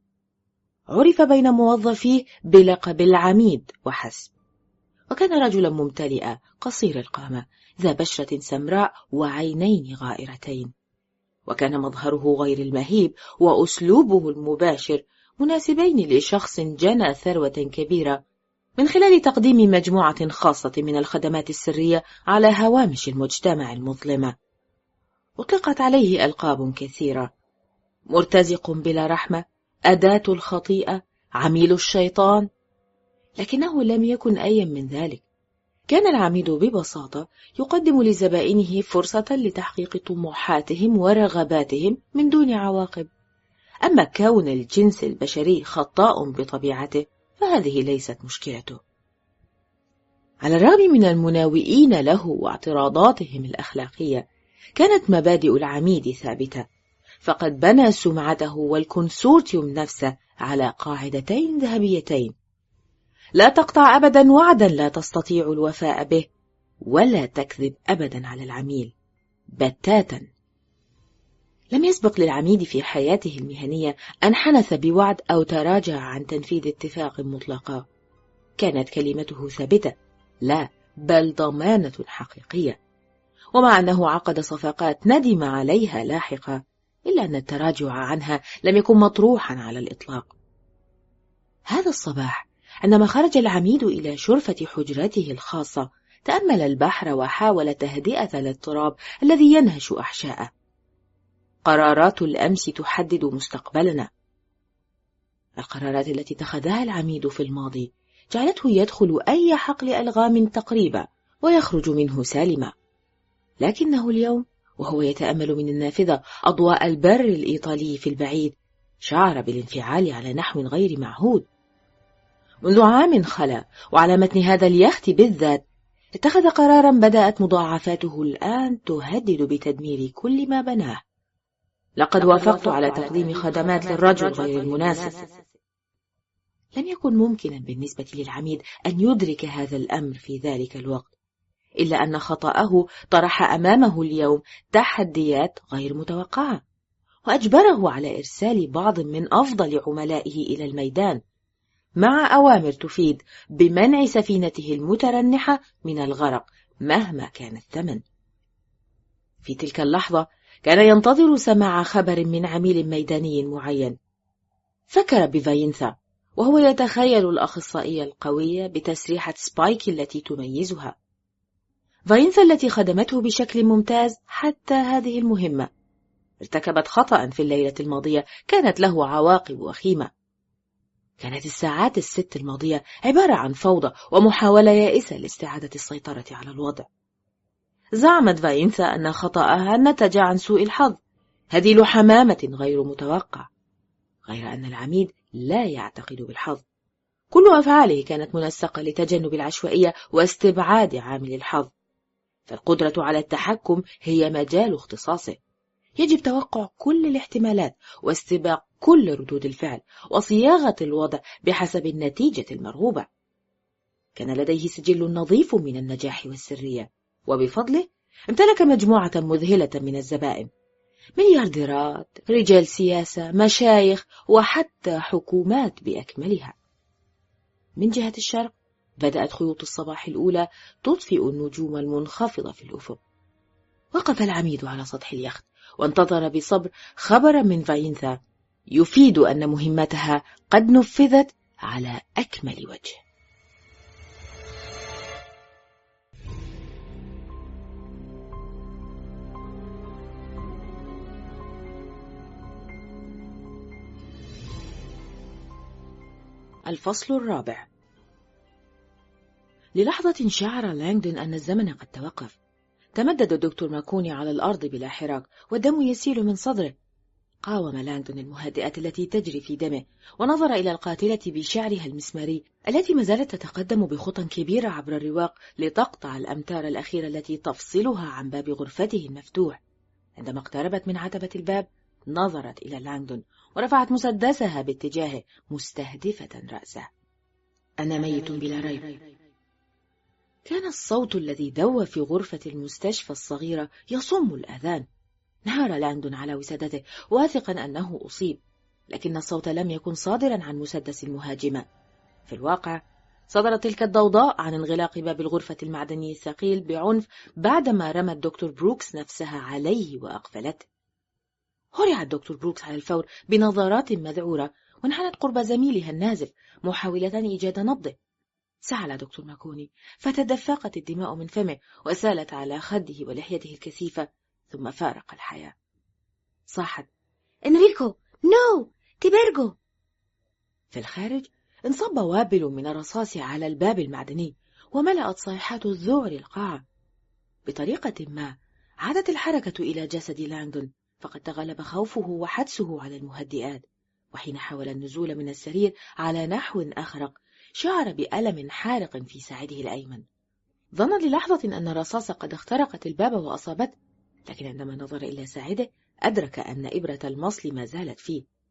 عرف بين موظفيه بلقب العميد وحسب، وكان رجلا ممتلئا قصير القامة ذا بشرة سمراء وعينين غائرتين، وكان مظهره غير المهيب وأسلوبه المباشر مناسبين لشخص جنى ثروة كبيرة من خلال تقديم مجموعة خاصة من الخدمات السرية على هوامش المجتمع المظلمة. أطلقت عليه ألقاب كثيرة: مرتزق بلا رحمة، أداة الخطيئة، عميل الشيطان، لكنه لم يكن أي من ذلك. كان العميد ببساطة يقدم لزبائنه فرصة لتحقيق طموحاتهم ورغباتهم من دون عواقب. أما كون الجنس البشري خطاء بطبيعته فهذه ليست مشكلته. على الرغم من المناوئين له واعتراضاتهم الأخلاقية، كانت مبادئ العميد ثابتة، فقد بنى سمعته والكونسورتيوم نفسه على قاعدتين ذهبيتين: لا تقطع أبدا وعدا لا تستطيع الوفاء به، ولا تكذب أبدا على العميل بتاتا. لم يسبق للعميد في حياته المهنية أن حنث بوعد أو تراجع عن تنفيذ اتفاق مطلقا. كانت كلمته ثابتة، لا بل ضمانة حقيقية. ومع أنه عقد صفقات ندم عليها لاحقا، إلا أن التراجع عنها لم يكن مطروحا على الإطلاق. هذا الصباح عندما خرج العميد إلى شرفة حجرته الخاصة، تأمل البحر وحاول تهدئة الاضطراب الذي ينهش أحشاءه. قرارات الأمس تحدد مستقبلنا. القرارات التي اتخذها العميد في الماضي جعلته يدخل أي حقل ألغام تقريبا ويخرج منه سالما، لكنه اليوم وهو يتأمل من النافذة أضواء البر الإيطالي في البعيد، شعر بالانفعال على نحو غير معهود. منذ عام خلا، وعلى متن هذا اليخت بالذات، اتخذ قرارا بدأت مضاعفاته الآن تهدد بتدمير كل ما بناه. لقد وافقت على تقديم خدمات للرجل غير المناسب. لم يكن ممكنا بالنسبة للعميد أن يدرك هذا الأمر في ذلك الوقت، إلا أن خطأه طرح أمامه اليوم تحديات غير متوقعة، وأجبره على إرسال بعض من أفضل عملائه إلى الميدان، مع أوامر تفيد بمنع سفينته المترنحة من الغرق مهما كان الثمن. في تلك اللحظة كان ينتظر سماع خبر من عميل ميداني معين. فكر بفاينثا وهو يتخيل الأخصائية القوية بتسريحة سبايك التي تميزها. فاينثا التي خدمته بشكل ممتاز حتى هذه المهمة ارتكبت خطأ في الليلة الماضية كانت له عواقب وخيمة. كانت الساعات 6 الماضية عبارة عن فوضى ومحاولة يائسة لاستعادة السيطرة على الوضع. زعمت فاينثا أن خطأها نتج عن سوء الحظ، هذيل حمامة غير متوقع، غير أن العميد لا يعتقد بالحظ. كل أفعاله كانت منسقة لتجنب العشوائية واستبعاد عامل الحظ، فالقدرة على التحكم هي مجال اختصاصه. يجب توقع كل الاحتمالات واستباق كل ردود الفعل وصياغة الوضع بحسب النتيجة المرغوبة. كان لديه سجل نظيف من النجاح والسرية، وبفضله امتلك مجموعة مذهلة من الزبائن: مليارديرات، رجال سياسة، مشايخ، وحتى حكومات بأكملها. من جهة الشرق بدأت خيوط الصباح الأولى تطفئ النجوم المنخفضة في الأفق. وقف العميد على سطح اليخت وانتظر بصبر خبرا من فاينثا يفيد أن مهمتها قد نفذت على أكمل وجه. الفصل الرابع. للحظة شعر لانغدون أن الزمن قد توقف. تمدد الدكتور ماكوني على الأرض بلا حراك والدم يسيل من صدره. قاوم لانغدون المهدئات التي تجري في دمه ونظر إلى القاتلة بشعرها المسماري التي ما زالت تتقدم بخطى كبيرة عبر الرواق لتقطع الأمتار الأخيرة التي تفصلها عن باب غرفته المفتوح. عندما اقتربت من عتبة الباب نظرت إلى لانغدون ورفعت مسدسها باتجاهه مستهدفة رأسه. أنا ميت بلا ريب. كان الصوت الذي دوى في غرفة المستشفى الصغيرة يصم الأذان. نهار لانغدون على وسادته واثقا أنه أصيب، لكن الصوت لم يكن صادرا عن مسدس المهاجمة. في الواقع صدرت تلك الضوضاء عن انغلاق باب الغرفة المعدني الثقيل بعنف بعدما رمى الدكتور بروكس نفسها عليه وأقفلته. هرع الدكتور بروكس على الفور بنظرات مذعورة وانحنت قرب زميلها النازف محاولة إيجاد نبضه. سعل دكتور ماكوني فتدفقت الدماء من فمه وسالت على خده ولحيته الكثيفة، ثم فارق الحياة. صاحت: إنريكو، نو، تيبيرغو. في الخارج انصب وابل من الرصاص على الباب المعدني وملأت صيحات الذعر القاعة. بطريقة ما عادت الحركة إلى جسد لانغدون، فقد تغلب خوفه وحدسه على المهدئات. وحين حاول النزول من السرير على نحو أخرق شعر بألم حارق في ساعده الأيمن. ظن للحظة أن الرصاص قد اخترقت الباب وأصابته، لكن عندما نظر إلى ساعده أدرك أن إبرة المصل ما زالت فيه.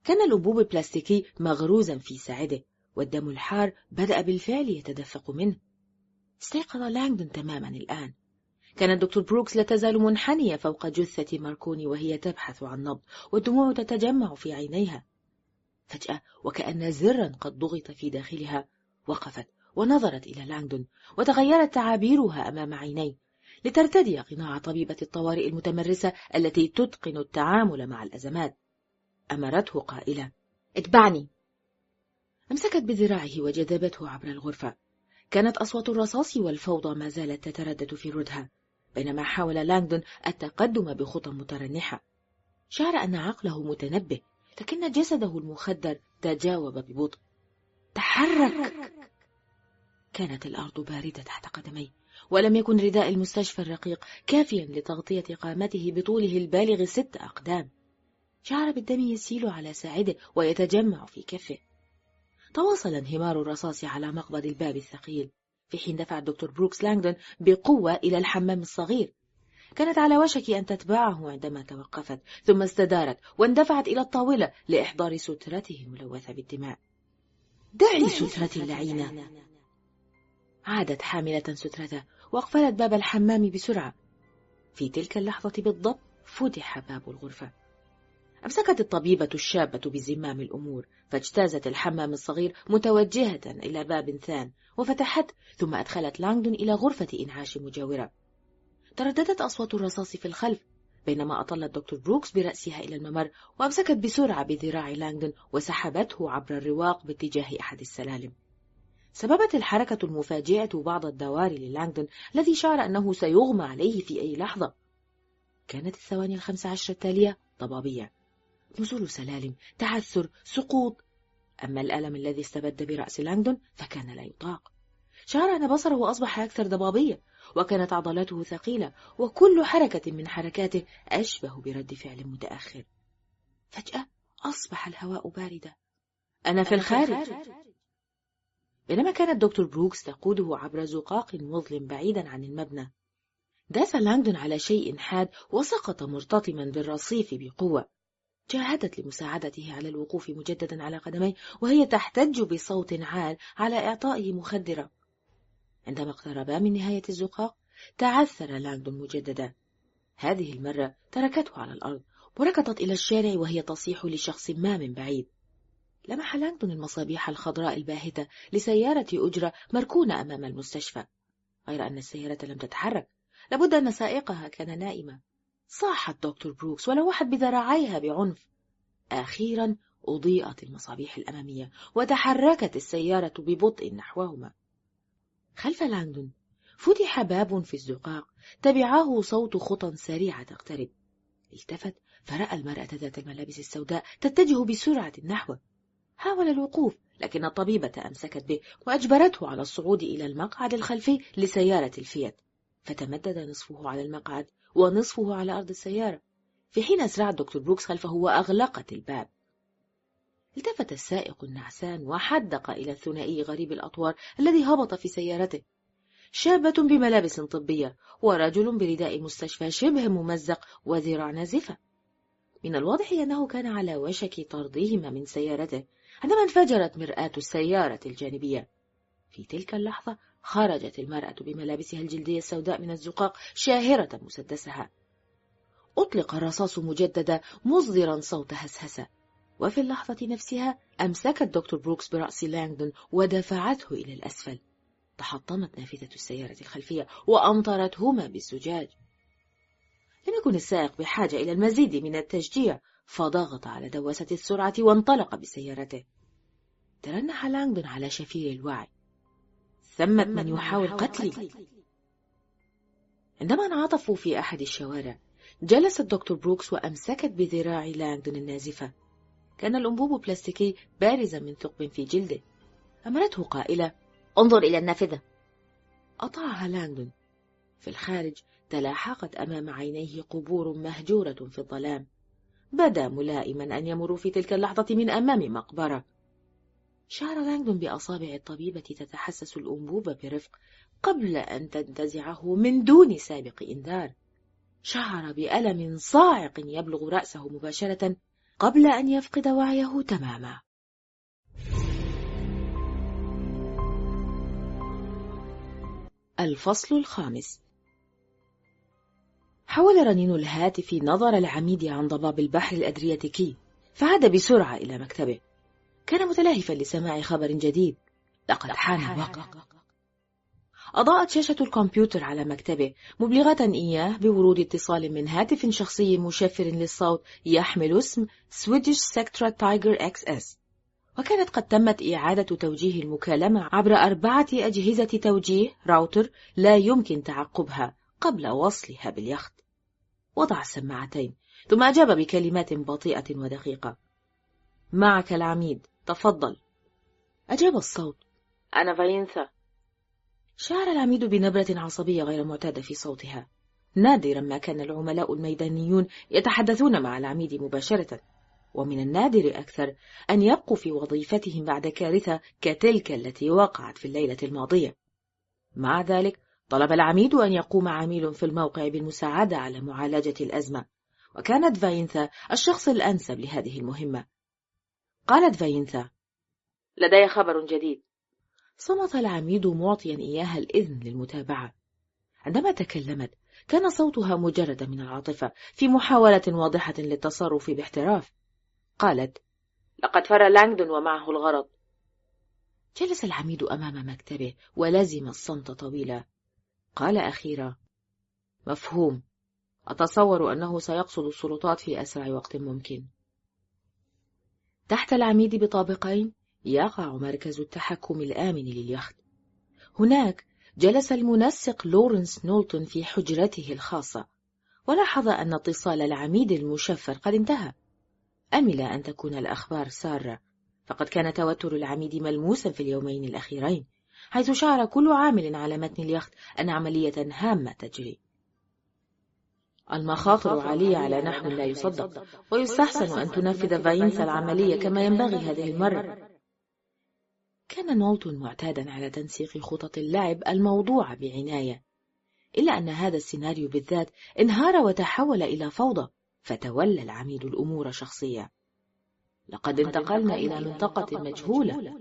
كان الأنبوب البلاستيكي مغروزا في ساعده، والدم الحار بدأ بالفعل يتدفق منه. استيقظ لانغدون تماما الآن. كان الدكتور بروكس لا تزال منحنية فوق جثة ماركوني وهي تبحث عن نبض، والدموع تتجمع في عينيها. فجأة وكأن زرا قد ضغط في داخلها وقفت ونظرت إلى لانغدون، وتغيرت تعابيرها أمام عينيه لترتدي قناع طبيبة الطوارئ المتمرسة التي تتقن التعامل مع الأزمات. أمرته قائلة: اتبعني. أمسكت بذراعه وجذبته عبر الغرفة. كانت أصوات الرصاص والفوضى ما زالت تتردد في ردها، بينما حاول لانغدون التقدم بخطى مترنحة. شعر أن عقله متنبه، لكن جسده المخدر تجاوب ببطء. تحرك! كانت الأرض باردة تحت قدميه، ولم يكن رداء المستشفى الرقيق كافيا لتغطية قامته بطوله البالغ 6 أقدام. شعر بالدم يسيل على ساعده ويتجمع في كفه. تواصل انهمار الرصاص على مقبض الباب الثقيل، في حين دفع الدكتور بروكس لانغدون بقوة إلى الحمام الصغير. كانت على وشك أن تتبعه عندما توقفت، ثم استدارت واندفعت إلى الطاولة لإحضار سترته الملوثة بالدماء. دعي سترتي اللعينة. عادت حاملة سترته وأقفلت باب الحمام بسرعة. في تلك اللحظة بالضبط فتح باب الغرفة. أمسكت الطبيبة الشابة بزمام الأمور، فاجتازت الحمام الصغير متوجهة إلى باب ثان وفتحت، ثم أدخلت لانغدون إلى غرفة إنعاش مجاورة. ترددت أصوات الرصاص في الخلف، بينما أطل الدكتور بروكس برأسها إلى الممر، وأمسكت بسرعة بذراع لانغدون وسحبته عبر الرواق باتجاه أحد السلالم. سببت الحركة المفاجئة بعض الدوار للانغدون، الذي شعر أنه سيغمى عليه في أي لحظة. كانت الثواني 15 التالية ضبابية: نزول سلالم، تعثر، سقوط. أما الألم الذي استبد برأس لانغدون فكان لا يطاق. شعر أن بصره أصبح أكثر ضبابية، وكانت عضلاته ثقيلة، وكل حركة من حركاته أشبه برد فعل متأخر. فجأة أصبح الهواء باردا. أنا في الخارج. بينما كان الدكتور بروكس تقوده عبر زقاق مظلم بعيدا عن المبنى، داس لانغدون على شيء حاد وسقط مرتطما بالرصيف بقوة. جاهدت لمساعدته على الوقوف مجددا على قدميه، وهي تحتج بصوت عال على إعطائه مخدرة. عندما اقتربا من نهاية الزقاق تعثر لانغدون مجددا. هذه المرة تركته على الأرض وركضت إلى الشارع وهي تصيح لشخص ما من بعيد. لمح لانغدون المصابيح الخضراء الباهتة لسيارة أجرة مركونة أمام المستشفى، غير أن السيارة لم تتحرك. لابد أن سائقها كان نائما. صاح الدكتور بروكس ولوحت بذراعيها بعنف. أخيرا أضيئت المصابيح الأمامية وتحركت السيارة ببطء نحوهما. خلف لانغدون فتح باب في الزقاق، تبعه صوت خطى سريعة تقترب. التفت فرأى المرأة ذات الملابس السوداء تتجه بسرعة نحوه. حاول الوقوف، لكن الطبيبة أمسكت به وأجبرته على الصعود إلى المقعد الخلفي لسيارة الفيات، فتمدد نصفه على المقعد ونصفه على أرض السيارة، في حين أسرع الدكتور بروكس خلفه وأغلقت الباب. التفت السائق النعسان وحدق إلى الثنائي غريب الأطوار الذي هبط في سيارته، شابة بملابس طبية ورجل برداء مستشفى شبه ممزق وذراع نازفة. من الواضح أنه كان على وشك طردهما من سيارته عندما انفجرت مرآة السيارة الجانبية. في تلك اللحظة خرجت المرأة بملابسها الجلدية السوداء من الزقاق شاهرة مسدسها. أطلق الرصاص مجددا مصدرا صوت هسهسة، وفي اللحظة نفسها أمسكت دكتور بروكس برأس لانغدون ودفعته إلى الأسفل. تحطمت نافذة السيارة الخلفية وأمطرتهما بالزجاج. لم يكن السائق بحاجة إلى المزيد من التشجيع، فضغط على دواسة السرعة وانطلق بسيارته. ترنح لانغدون على شفير الوعي. ثمة من يحاول قتلي. عندما انعطفوا في أحد الشوارع جلس الدكتور بروكس وأمسكت بذراع لانغدون النازفة. كان الأنبوب بلاستيكي بارزا من ثقب في جلده. أمرته قائلة: انظر إلى النافذة. أطاعها لانغدون. في الخارج تلاحقت أمام عينيه قبور مهجورة في الظلام. بدا ملائما أن يمر في تلك اللحظة من أمام مقبرة. شعر لانغدون بأصابع الطبيبة تتحسس الأنبوب برفق قبل أن تنتزعه من دون سابق إنذار. شعر بألم صاعق يبلغ رأسه مباشرة، قبل أن يفقد وعيه تماما. الفصل الخامس. حول رنين الهاتف نظر العميد عن ضباب البحر الأدرياتيكي، فعاد بسرعة إلى مكتبه. كان متلهفا لسماع خبر جديد. لقد حان الوقت. أضاءت شاشة الكمبيوتر على مكتبه مبلغة إياه بورود اتصال من هاتف شخصي مشفر للصوت يحمل اسم Swedish Sectra Tiger XS، وكانت قد تمت إعادة توجيه المكالمة عبر 4 أجهزة توجيه راوتر لا يمكن تعقبها قبل وصلها باليخت. وضع السماعتين ثم أجاب بكلمات بطيئة ودقيقة: معك العميد، تفضل. أجاب الصوت: أنا فاينثا. شعر العميد بنبرة عصبية غير معتادة في صوتها. نادرا ما كان العملاء الميدانيون يتحدثون مع العميد مباشرة، ومن النادر أكثر أن يبقوا في وظيفتهم بعد كارثة كتلك التي وقعت في الليلة الماضية. مع ذلك طلب العميد أن يقوم عميل في الموقع بالمساعدة على معالجة الأزمة، وكانت فاينثا الشخص الأنسب لهذه المهمة. قالت فاينثا: لدي خبر جديد. صمت العميد معطيا إياها الإذن للمتابعة. عندما تكلمت كان صوتها مجرد من العاطفة في محاولة واضحة للتصرف باحتراف. قالت: لقد فر لانغدون ومعه الغرض. جلس العميد أمام مكتبه ولزم الصمت طويلا. قال أخيرا: مفهوم، أتصور أنه سيقصد السلطات في أسرع وقت ممكن. تحت العميد بطابقين يقع مركز التحكم الآمن لليخت. هناك جلس المنسق لورنس نولتون في حجرته الخاصة، ولاحظ أن اتصال العميد المشفر قد انتهى. أمل أن تكون الأخبار سارة، فقد كان توتر العميد ملموسا في اليومين الأخيرين، حيث شعر كل عامل على متن اليخت أن عملية هامة تجري. المخاطر عالية على نحو لا يصدق، ويستحسن أن تنفذ فاينثا العملية كما ينبغي هذه المرة. كان نولتون معتادا على تنسيق خطط اللعب الموضوعة بعناية، إلا أن هذا السيناريو بالذات انهار وتحول إلى فوضى، فتولى العميد الأمور شخصية. لقد انتقلنا إلى منطقة مجهولة.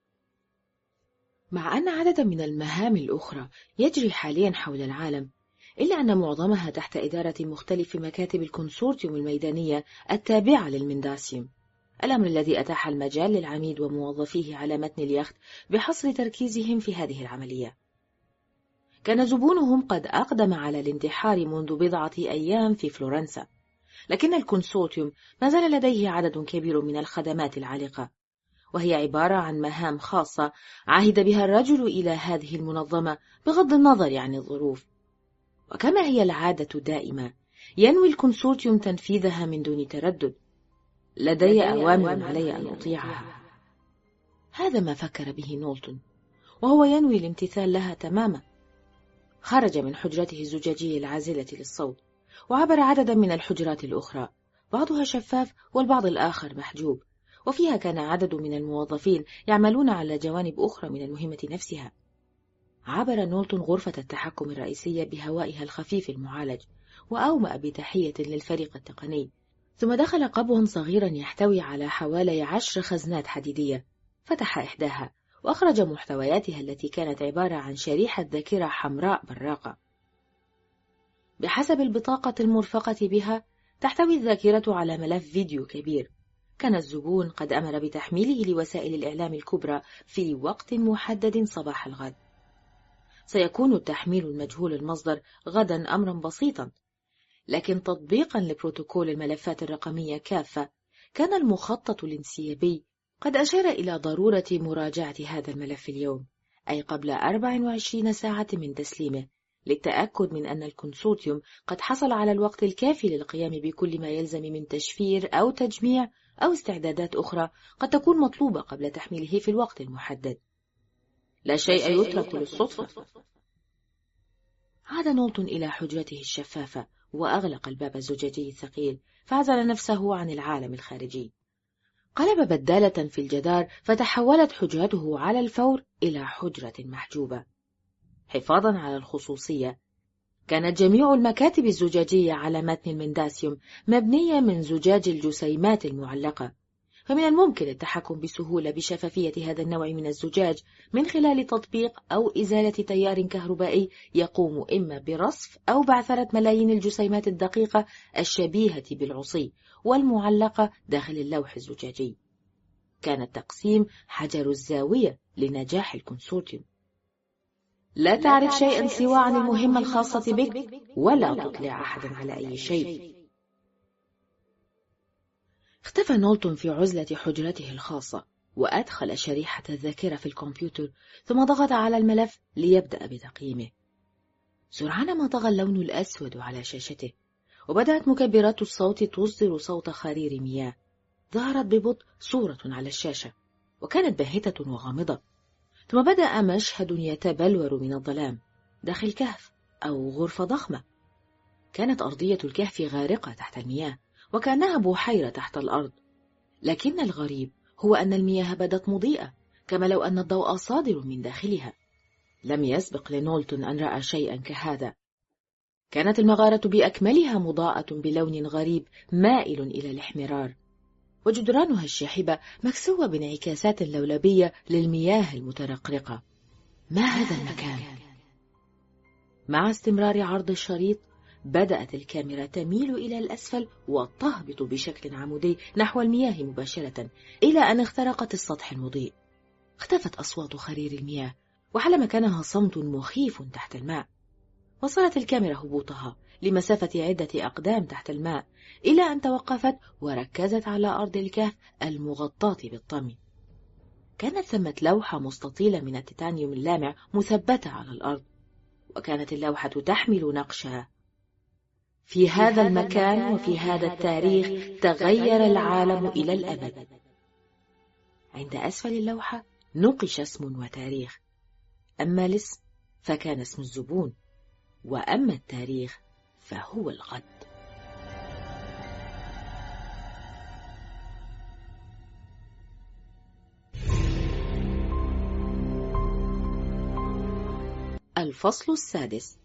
مع أن عددا من المهام الأخرى يجري حاليا حول العالم، إلا أن معظمها تحت إدارة مختلف مكاتب الكونسورتيوم الميدانية التابعة للمنداسيوم، الأمر الذي أتاح المجال للعميد وموظفيه على متن اليخت بحصر تركيزهم في هذه العملية. كان زبونهم قد أقدم على الانتحار منذ بضعة أيام في فلورنسا، لكن الكونسورتيوم ما زال لديه عدد كبير من الخدمات العالقة، وهي عبارة عن مهام خاصة عهد بها الرجل إلى هذه المنظمة بغض النظر عن الظروف. وكما هي العادة دائما، ينوي الكونسورتيوم تنفيذها من دون تردد. لدي أوامر علي أن أطيعها. هذا ما فكر به نولتون، وهو ينوي الامتثال لها تماما. خرج من حجرته الزجاجية العازلة للصوت، وعبر عددا من الحجرات الأخرى، بعضها شفاف والبعض الآخر محجوب، وفيها كان عدد من الموظفين يعملون على جوانب أخرى من المهمة نفسها. عبر نولتون غرفة التحكم الرئيسية بهوائها الخفيف المعالج، وأومأ بتحية للفريق التقني، ثم دخل قبوا صغيرا يحتوي على حوالي 10 خزنات حديدية. فتح إحداها وأخرج محتوياتها التي كانت عبارة عن شريحة ذاكرة حمراء براقة. بحسب البطاقة المرفقة بها، تحتوي الذاكرة على ملف فيديو كبير. كان الزبون قد أمر بتحميله لوسائل الإعلام الكبرى في وقت محدد صباح الغد. سيكون التحميل المجهول المصدر غدا أمرا بسيطا، لكن تطبيقا لبروتوكول الملفات الرقمية كافة، كان المخطط الانسيابي قد أشار إلى ضرورة مراجعة هذا الملف اليوم، أي قبل 24 ساعة من تسليمه، للتأكد من أن الكونسورتيوم قد حصل على الوقت الكافي للقيام بكل ما يلزم من تشفير أو تجميع أو استعدادات أخرى قد تكون مطلوبة قبل تحميله في الوقت المحدد. لا شيء يترك للصدفة. عاد نولتون إلى حجرته الشفافة وأغلق الباب الزجاجي الثقيل، فعزل نفسه عن العالم الخارجي. قلب بدالة في الجدار، فتحولت حجرته على الفور إلى حجرة محجوبة. حفاظا على الخصوصية، كانت جميع المكاتب الزجاجية على متن المنداسيوم مبنية من زجاج الجسيمات المعلقة، فمن الممكن التحكم بسهولة بشفافية هذا النوع من الزجاج من خلال تطبيق أو إزالة تيار كهربائي يقوم إما برصف أو بعثرة ملايين الجسيمات الدقيقة الشبيهة بالعصي والمعلقة داخل اللوح الزجاجي. كان التقسيم حجر الزاوية لنجاح الكونسورتيوم. لا تعرف شيئا سوى عن المهمة الخاصة بك، ولا تطلع أحدا على أي شيء. اختفى نولتون في عزلة حجرته الخاصة، وأدخل شريحة الذاكرة في الكمبيوتر، ثم ضغط على الملف ليبدأ بتقييمه. سرعان ما طغى اللون الأسود على شاشته، وبدأت مكبرات الصوت تصدر صوت خرير مياه. ظهرت ببطء صورة على الشاشة، وكانت باهتة وغامضة. ثم بدأ مشهد يتبلور من الظلام داخل كهف أو غرفة ضخمة. كانت أرضية الكهف غارقة تحت المياه، وكأنها بحيرة تحت الأرض. لكن الغريب هو أن المياه بدت مضيئة، كما لو أن الضوء صادر من داخلها. لم يسبق لنولتون أن رأى شيئا كهذا. كانت المغارة بأكملها مضاءة بلون غريب مائل إلى الاحمرار، وجدرانها الشاحبة مكسوة بانعكاسات لولبية للمياه المترقرقة. ما هذا المكان؟ مع استمرار عرض الشريط بدأت الكاميرا تميل إلى الأسفل وتهبط بشكل عمودي نحو المياه مباشرة، إلى أن اخترقت السطح المضيء. اختفت أصوات خرير المياه، وحل مكانها صمت مخيف تحت الماء. وصلت الكاميرا هبوطها لمسافة عدة أقدام تحت الماء، إلى أن توقفت وركزت على أرض الكهف المغطاة بالطمي. كانت ثمة لوحة مستطيلة من التيتانيوم اللامع مثبتة على الأرض، وكانت اللوحة تحمل نقشها: في هذا المكان وفي هذا التاريخ تغير العالم إلى الأبد. عند أسفل اللوحة نقش اسم وتاريخ. أما الاسم فكان اسم الزبون، وأما التاريخ فهو الغد. الفصل السادس.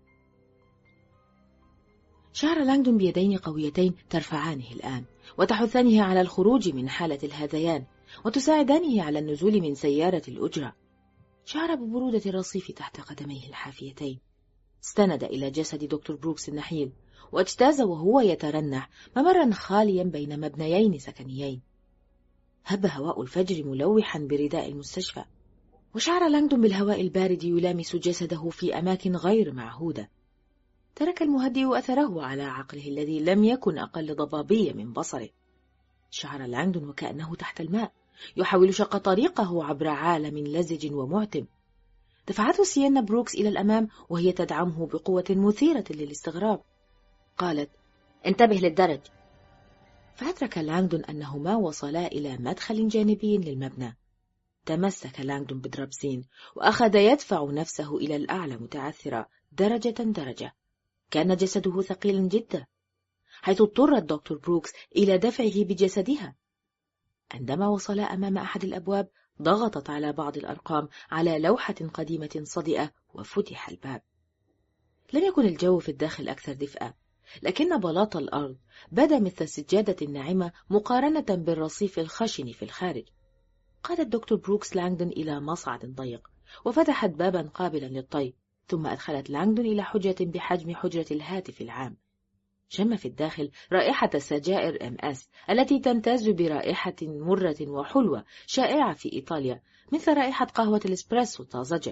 شعر لانغدون بيدين قويتين ترفعانه الآن، وتحثانه على الخروج من حالة الهذيان، وتساعدانه على النزول من سيارة الأجرة. شعر ببرودة الرصيف تحت قدميه الحافيتين. استند إلى جسد دكتور بروكس النحيل، واجتاز وهو يترنح ممرا خاليا بين مبنيين سكنيين. هب هواء الفجر ملوحا برداء المستشفى، وشعر لانغدون بالهواء البارد يلامس جسده في أماكن غير معهودة. ترك المهدئ أثره على عقله الذي لم يكن أقل ضبابية من بصره. شعر لانغدون وكأنه تحت الماء، يحاول شق طريقه عبر عالم لزج ومعتم. دفعته سيانا بروكس إلى الأمام وهي تدعمه بقوة مثيرة للاستغراب. قالت: انتبه للدرج. فأدرك لانغدون أنهما وصلا إلى مدخل جانبي للمبنى. تمسك لانغدون بدرابزين وأخذ يدفع نفسه إلى الأعلى متعثرا درجة درجة. كان جسده ثقيلا جدا، حيث اضطر الدكتور بروكس إلى دفعه بجسدها. عندما وصلا أمام أحد الأبواب ضغطت على بعض الأرقام على لوحة قديمة صدئة وفتح الباب. لم يكن الجو في الداخل أكثر دفئة، لكن بلاط الأرض بدا مثل السجادة الناعمة مقارنة بالرصيف الخشن في الخارج. قاد الدكتور بروكس لانغدون إلى مصعد ضيق، وفتحت بابا قابلا للطي، ثم أدخلت لانغدون إلى حجرة بحجم حجرة الهاتف العام. شم في الداخل رائحة سجائر MS التي تمتاز برائحة مرة وحلوة شائعة في إيطاليا، مثل رائحة قهوة الإسبريسو الطازجة.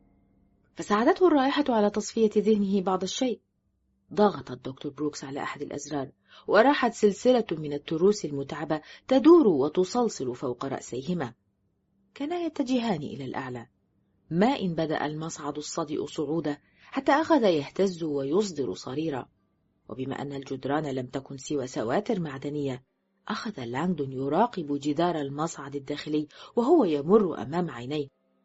فساعدته الرائحة على تصفية ذهنه بعض الشيء. ضغط الدكتور بروكس على أحد الأزرار، وراحت سلسلة من التروس المتعبة تدور وتصلصل فوق رأسيهما. كانا يتجهان إلى الأعلى. ما إن بدأ المصعد الصدئ صعودا حتى أخذ يهتز ويصدر صريرا. وبما أن الجدران لم تكن سوى سواتر معدنية، أخذ لانغدون يراقب جدار المصعد الداخلي وهو يمر أمام عينيه.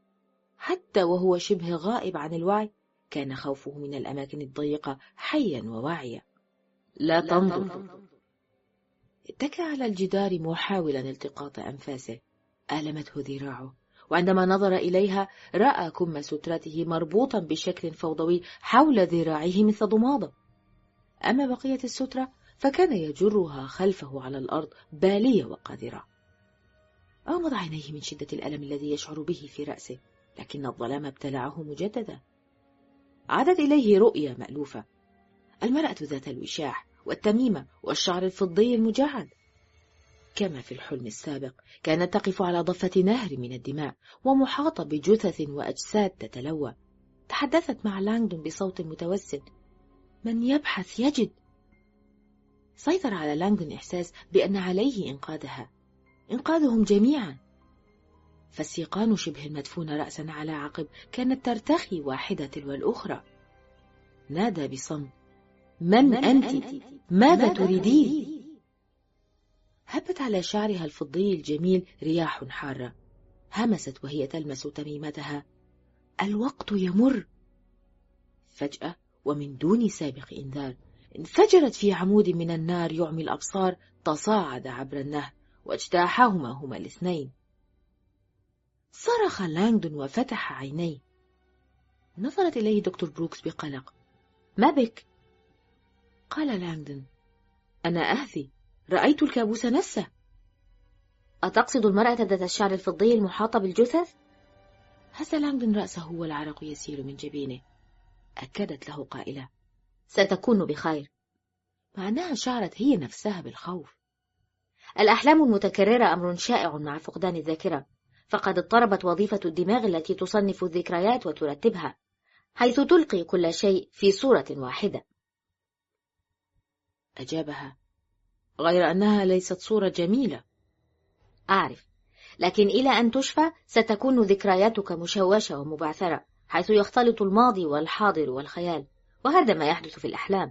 حتى وهو شبه غائب عن الوعي، كان خوفه من الأماكن الضيقة حيا وواعيا. لا تنظر. اتكى على الجدار محاولا التقاط أنفاسه. آلمته ذراعه، وعندما نظر إليها رأى كم سترته مربوطا بشكل فوضوي حول ذراعه مثل ضماضة. أما بقية السترة فكان يجرها خلفه على الأرض بالية وقذرة. أغمض عينيه من شدة الألم الذي يشعر به في رأسه، لكن الظلام ابتلعه مجددا. عادت إليه رؤية مألوفة، المرأة ذات الوشاح والتميمة والشعر الفضي المجعد. كما في الحلم السابق كانت تقف على ضفة نهر من الدماء ومحاطة بجثث وأجساد تتلوى. تحدثت مع لانغدون بصوت متوسل: من يبحث يجد. سيطر على لانغدون إحساس بأن عليه إنقاذها، إنقاذهم جميعا. فالسيقان شبه المدفونة رأسا على عقب كانت ترتخي واحدة تلو الأخرى. نادى بصمت: من أنت؟ ماذا تريدين؟ هبت على شعرها الفضي الجميل رياح حارة، همست وهي تلمس تميمتها: الوقت يمر. فجأة ومن دون سابق إنذار انفجرت في عمود من النار يعمي الأبصار، تصاعد عبر النهر واجتاحهما هما الاثنين. صرخ لانغدون وفتح عينيه. نظرت إليه دكتور بروكس بقلق: ما بك؟ قال لانغدون: أنا أهذي، رأيت الكابوس نفسه. أتقصد المرأة ذات الشعر الفضي المحاطة بالجثث؟ هز لانغدون رأسه والعرق يسيل من جبينه. أكدت له قائلة: ستكون بخير. مع أنها شعرت هي نفسها بالخوف. الأحلام المتكررة أمر شائع مع فقدان الذاكرة، فقد اضطربت وظيفة الدماغ التي تصنف الذكريات وترتبها، حيث تلقي كل شيء في صورة واحدة. أجابها: غير أنها ليست صورة جميلة. أعرف، لكن إلى أن تشفى ستكون ذكرياتك مشوشة ومبعثرة، حيث يختلط الماضي والحاضر والخيال، وهذا ما يحدث في الأحلام.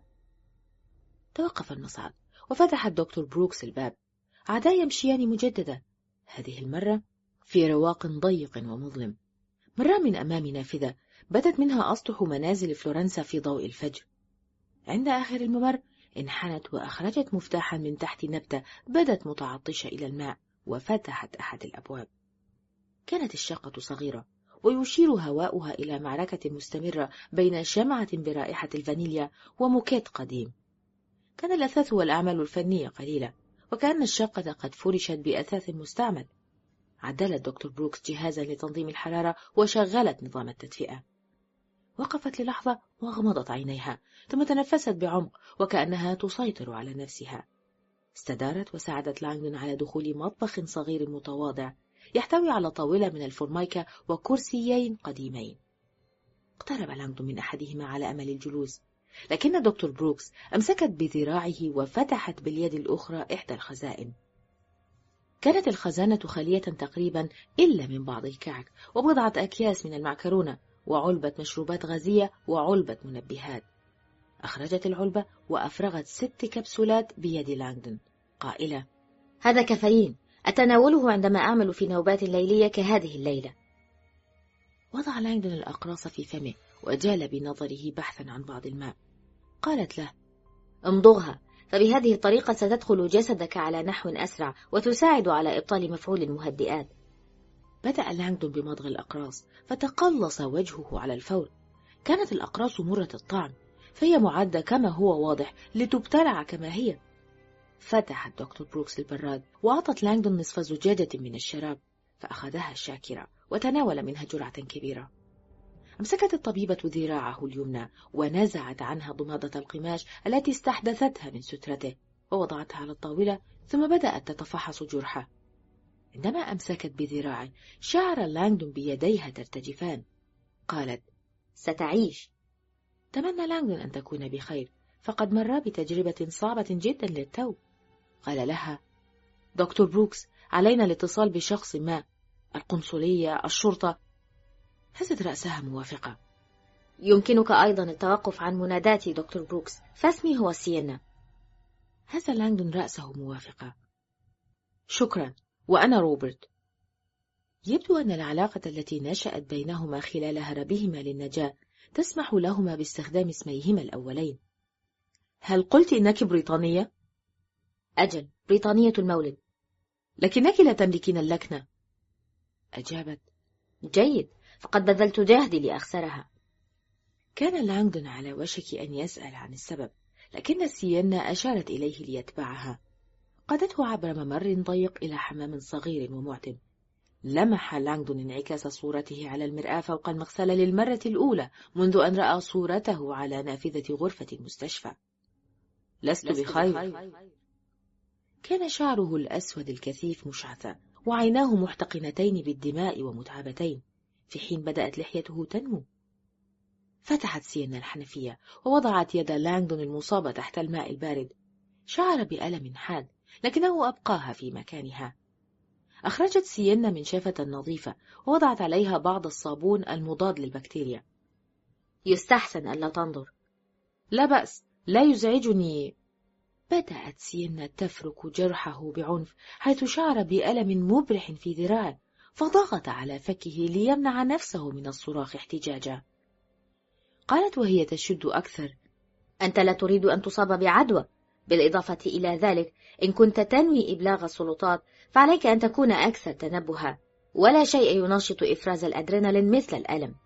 توقف المصعد وفتح الدكتور بروكس الباب. عادا يمشيان مجددا، هذه المرة في رواق ضيق ومظلم. مرا من أمام نافذة بدت منها أسطح منازل فلورنسا في ضوء الفجر. عند آخر الممر انحنت وأخرجت مفتاحا من تحت نبتة بدت متعطشة إلى الماء، وفتحت أحد الأبواب. كانت الشقة صغيرة، ويشير هواؤها إلى معركة مستمرة بين شمعة برائحة الفانيليا وموكيت قديم. كان الأثاث والأعمال الفنية قليلة، وكأن الشقة قد فرشت بأثاث مستعمل. عدلت دكتور بروكس جهازا لتنظيم الحرارة وشغلت نظام التدفئة. وقفت للحظة وغمضت عينيها، ثم تنفست بعمق وكأنها تسيطر على نفسها. استدارت وساعدت لانغدون على دخول مطبخ صغير متواضع يحتوي على طاولة من الفورمايكا وكرسيين قديمين. اقترب لانغدون من أحدهما على أمل الجلوس، لكن دكتور بروكس أمسكت بذراعه وفتحت باليد الأخرى إحدى الخزائن. كانت الخزانة خالية تقريبا إلا من بعض الكعك وبضعة أكياس من المعكرونة وعلبة مشروبات غازية وعلبة منبهات. أخرجت العلبة وأفرغت 6 كبسولات بيد لانغدون قائلة: هذا كافيين، أتناوله عندما أعمل في نوبات ليلية كهذه الليلة. وضع لانغدون الأقراص في فمه وجال بنظره بحثا عن بعض الماء. قالت له: امضغها، فبهذه الطريقة ستدخل جسدك على نحو أسرع وتساعد على إبطال مفعول المهدئات. بدأ لانغدون بمضغ الأقراص، فتقلص وجهه على الفور. كانت الأقراص مرة الطعم، فهي معدة كما هو واضح لتبتلع كما هي. فتح الدكتور بروكس البراد وأعطت لانغدون نصف زجاجة من الشراب، فأخذها شاكرا وتناول منها جرعة كبيرة. أمسكت الطبيبة ذراعه اليمنى ونزعت عنها ضمادة القماش التي استحدثتها من سترته ووضعتها على الطاولة، ثم بدأت تتفحص جرحه. عندما أمسكت بذراعه شعر لانغدون بيديها ترتجفان. قالت: ستعيش. تمنى لانغدون أن تكون بخير، فقد مر بتجربة صعبة جدا للتو. قال لها: دكتور بروكس، علينا الاتصال بشخص ما، القنصلية، الشرطة. هزت رأسها موافقة. يمكنك أيضا التوقف عن مناداتي دكتور بروكس، فاسمي هو سينا. هز لانغدون رأسه موافقة. شكرا، وأنا روبرت. يبدو أن العلاقة التي نشأت بينهما خلال هربهما للنجاة تسمح لهما باستخدام اسميهما الأولين. هل قلت إنك بريطانية؟ أجل، بريطانية المولد. لكنك لا تملكين اللكنة. أجابت: جيد، فقد بذلت جهدي لأخسرها. كان لانغدون على وشك أن يسأل عن السبب، لكن سيينا أشارت إليه ليتبعها. قادته عبر ممر ضيق إلى حمام صغير ومعتم. لمح لانغدون انعكاس صورته على المرآة فوق المغسلة للمرة الأولى منذ أن رأى صورته على نافذة غرفة المستشفى. لست بخير. كان شعره الأسود الكثيف مشعثا، وعيناه محتقنتين بالدماء ومتعبتين، في حين بدأت لحيته تنمو. فتحت سيينا الحنفية ووضعت يد لانغدون المصابة تحت الماء البارد. شعر بألم حاد، لكنه أبقاها في مكانها. أخرجت سيينا منشفة نظيفة ووضعت عليها بعض الصابون المضاد للبكتيريا. يستحسن ألا تنظر. لا بأس، لا يزعجني. بدأت سيينا تفرك جرحه بعنف، حيث شعر بألم مبرح في ذراعه، فضغط على فكه ليمنع نفسه من الصراخ احتجاجا. قالت وهي تشد أكثر: أنت لا تريد أن تصاب بعدوى. بالإضافة إلى ذلك، إن كنت تنوي إبلاغ السلطات فعليك أن تكون أكثر تنبها. ولا شيء ينشط إفراز الأدرينالين مثل الألم.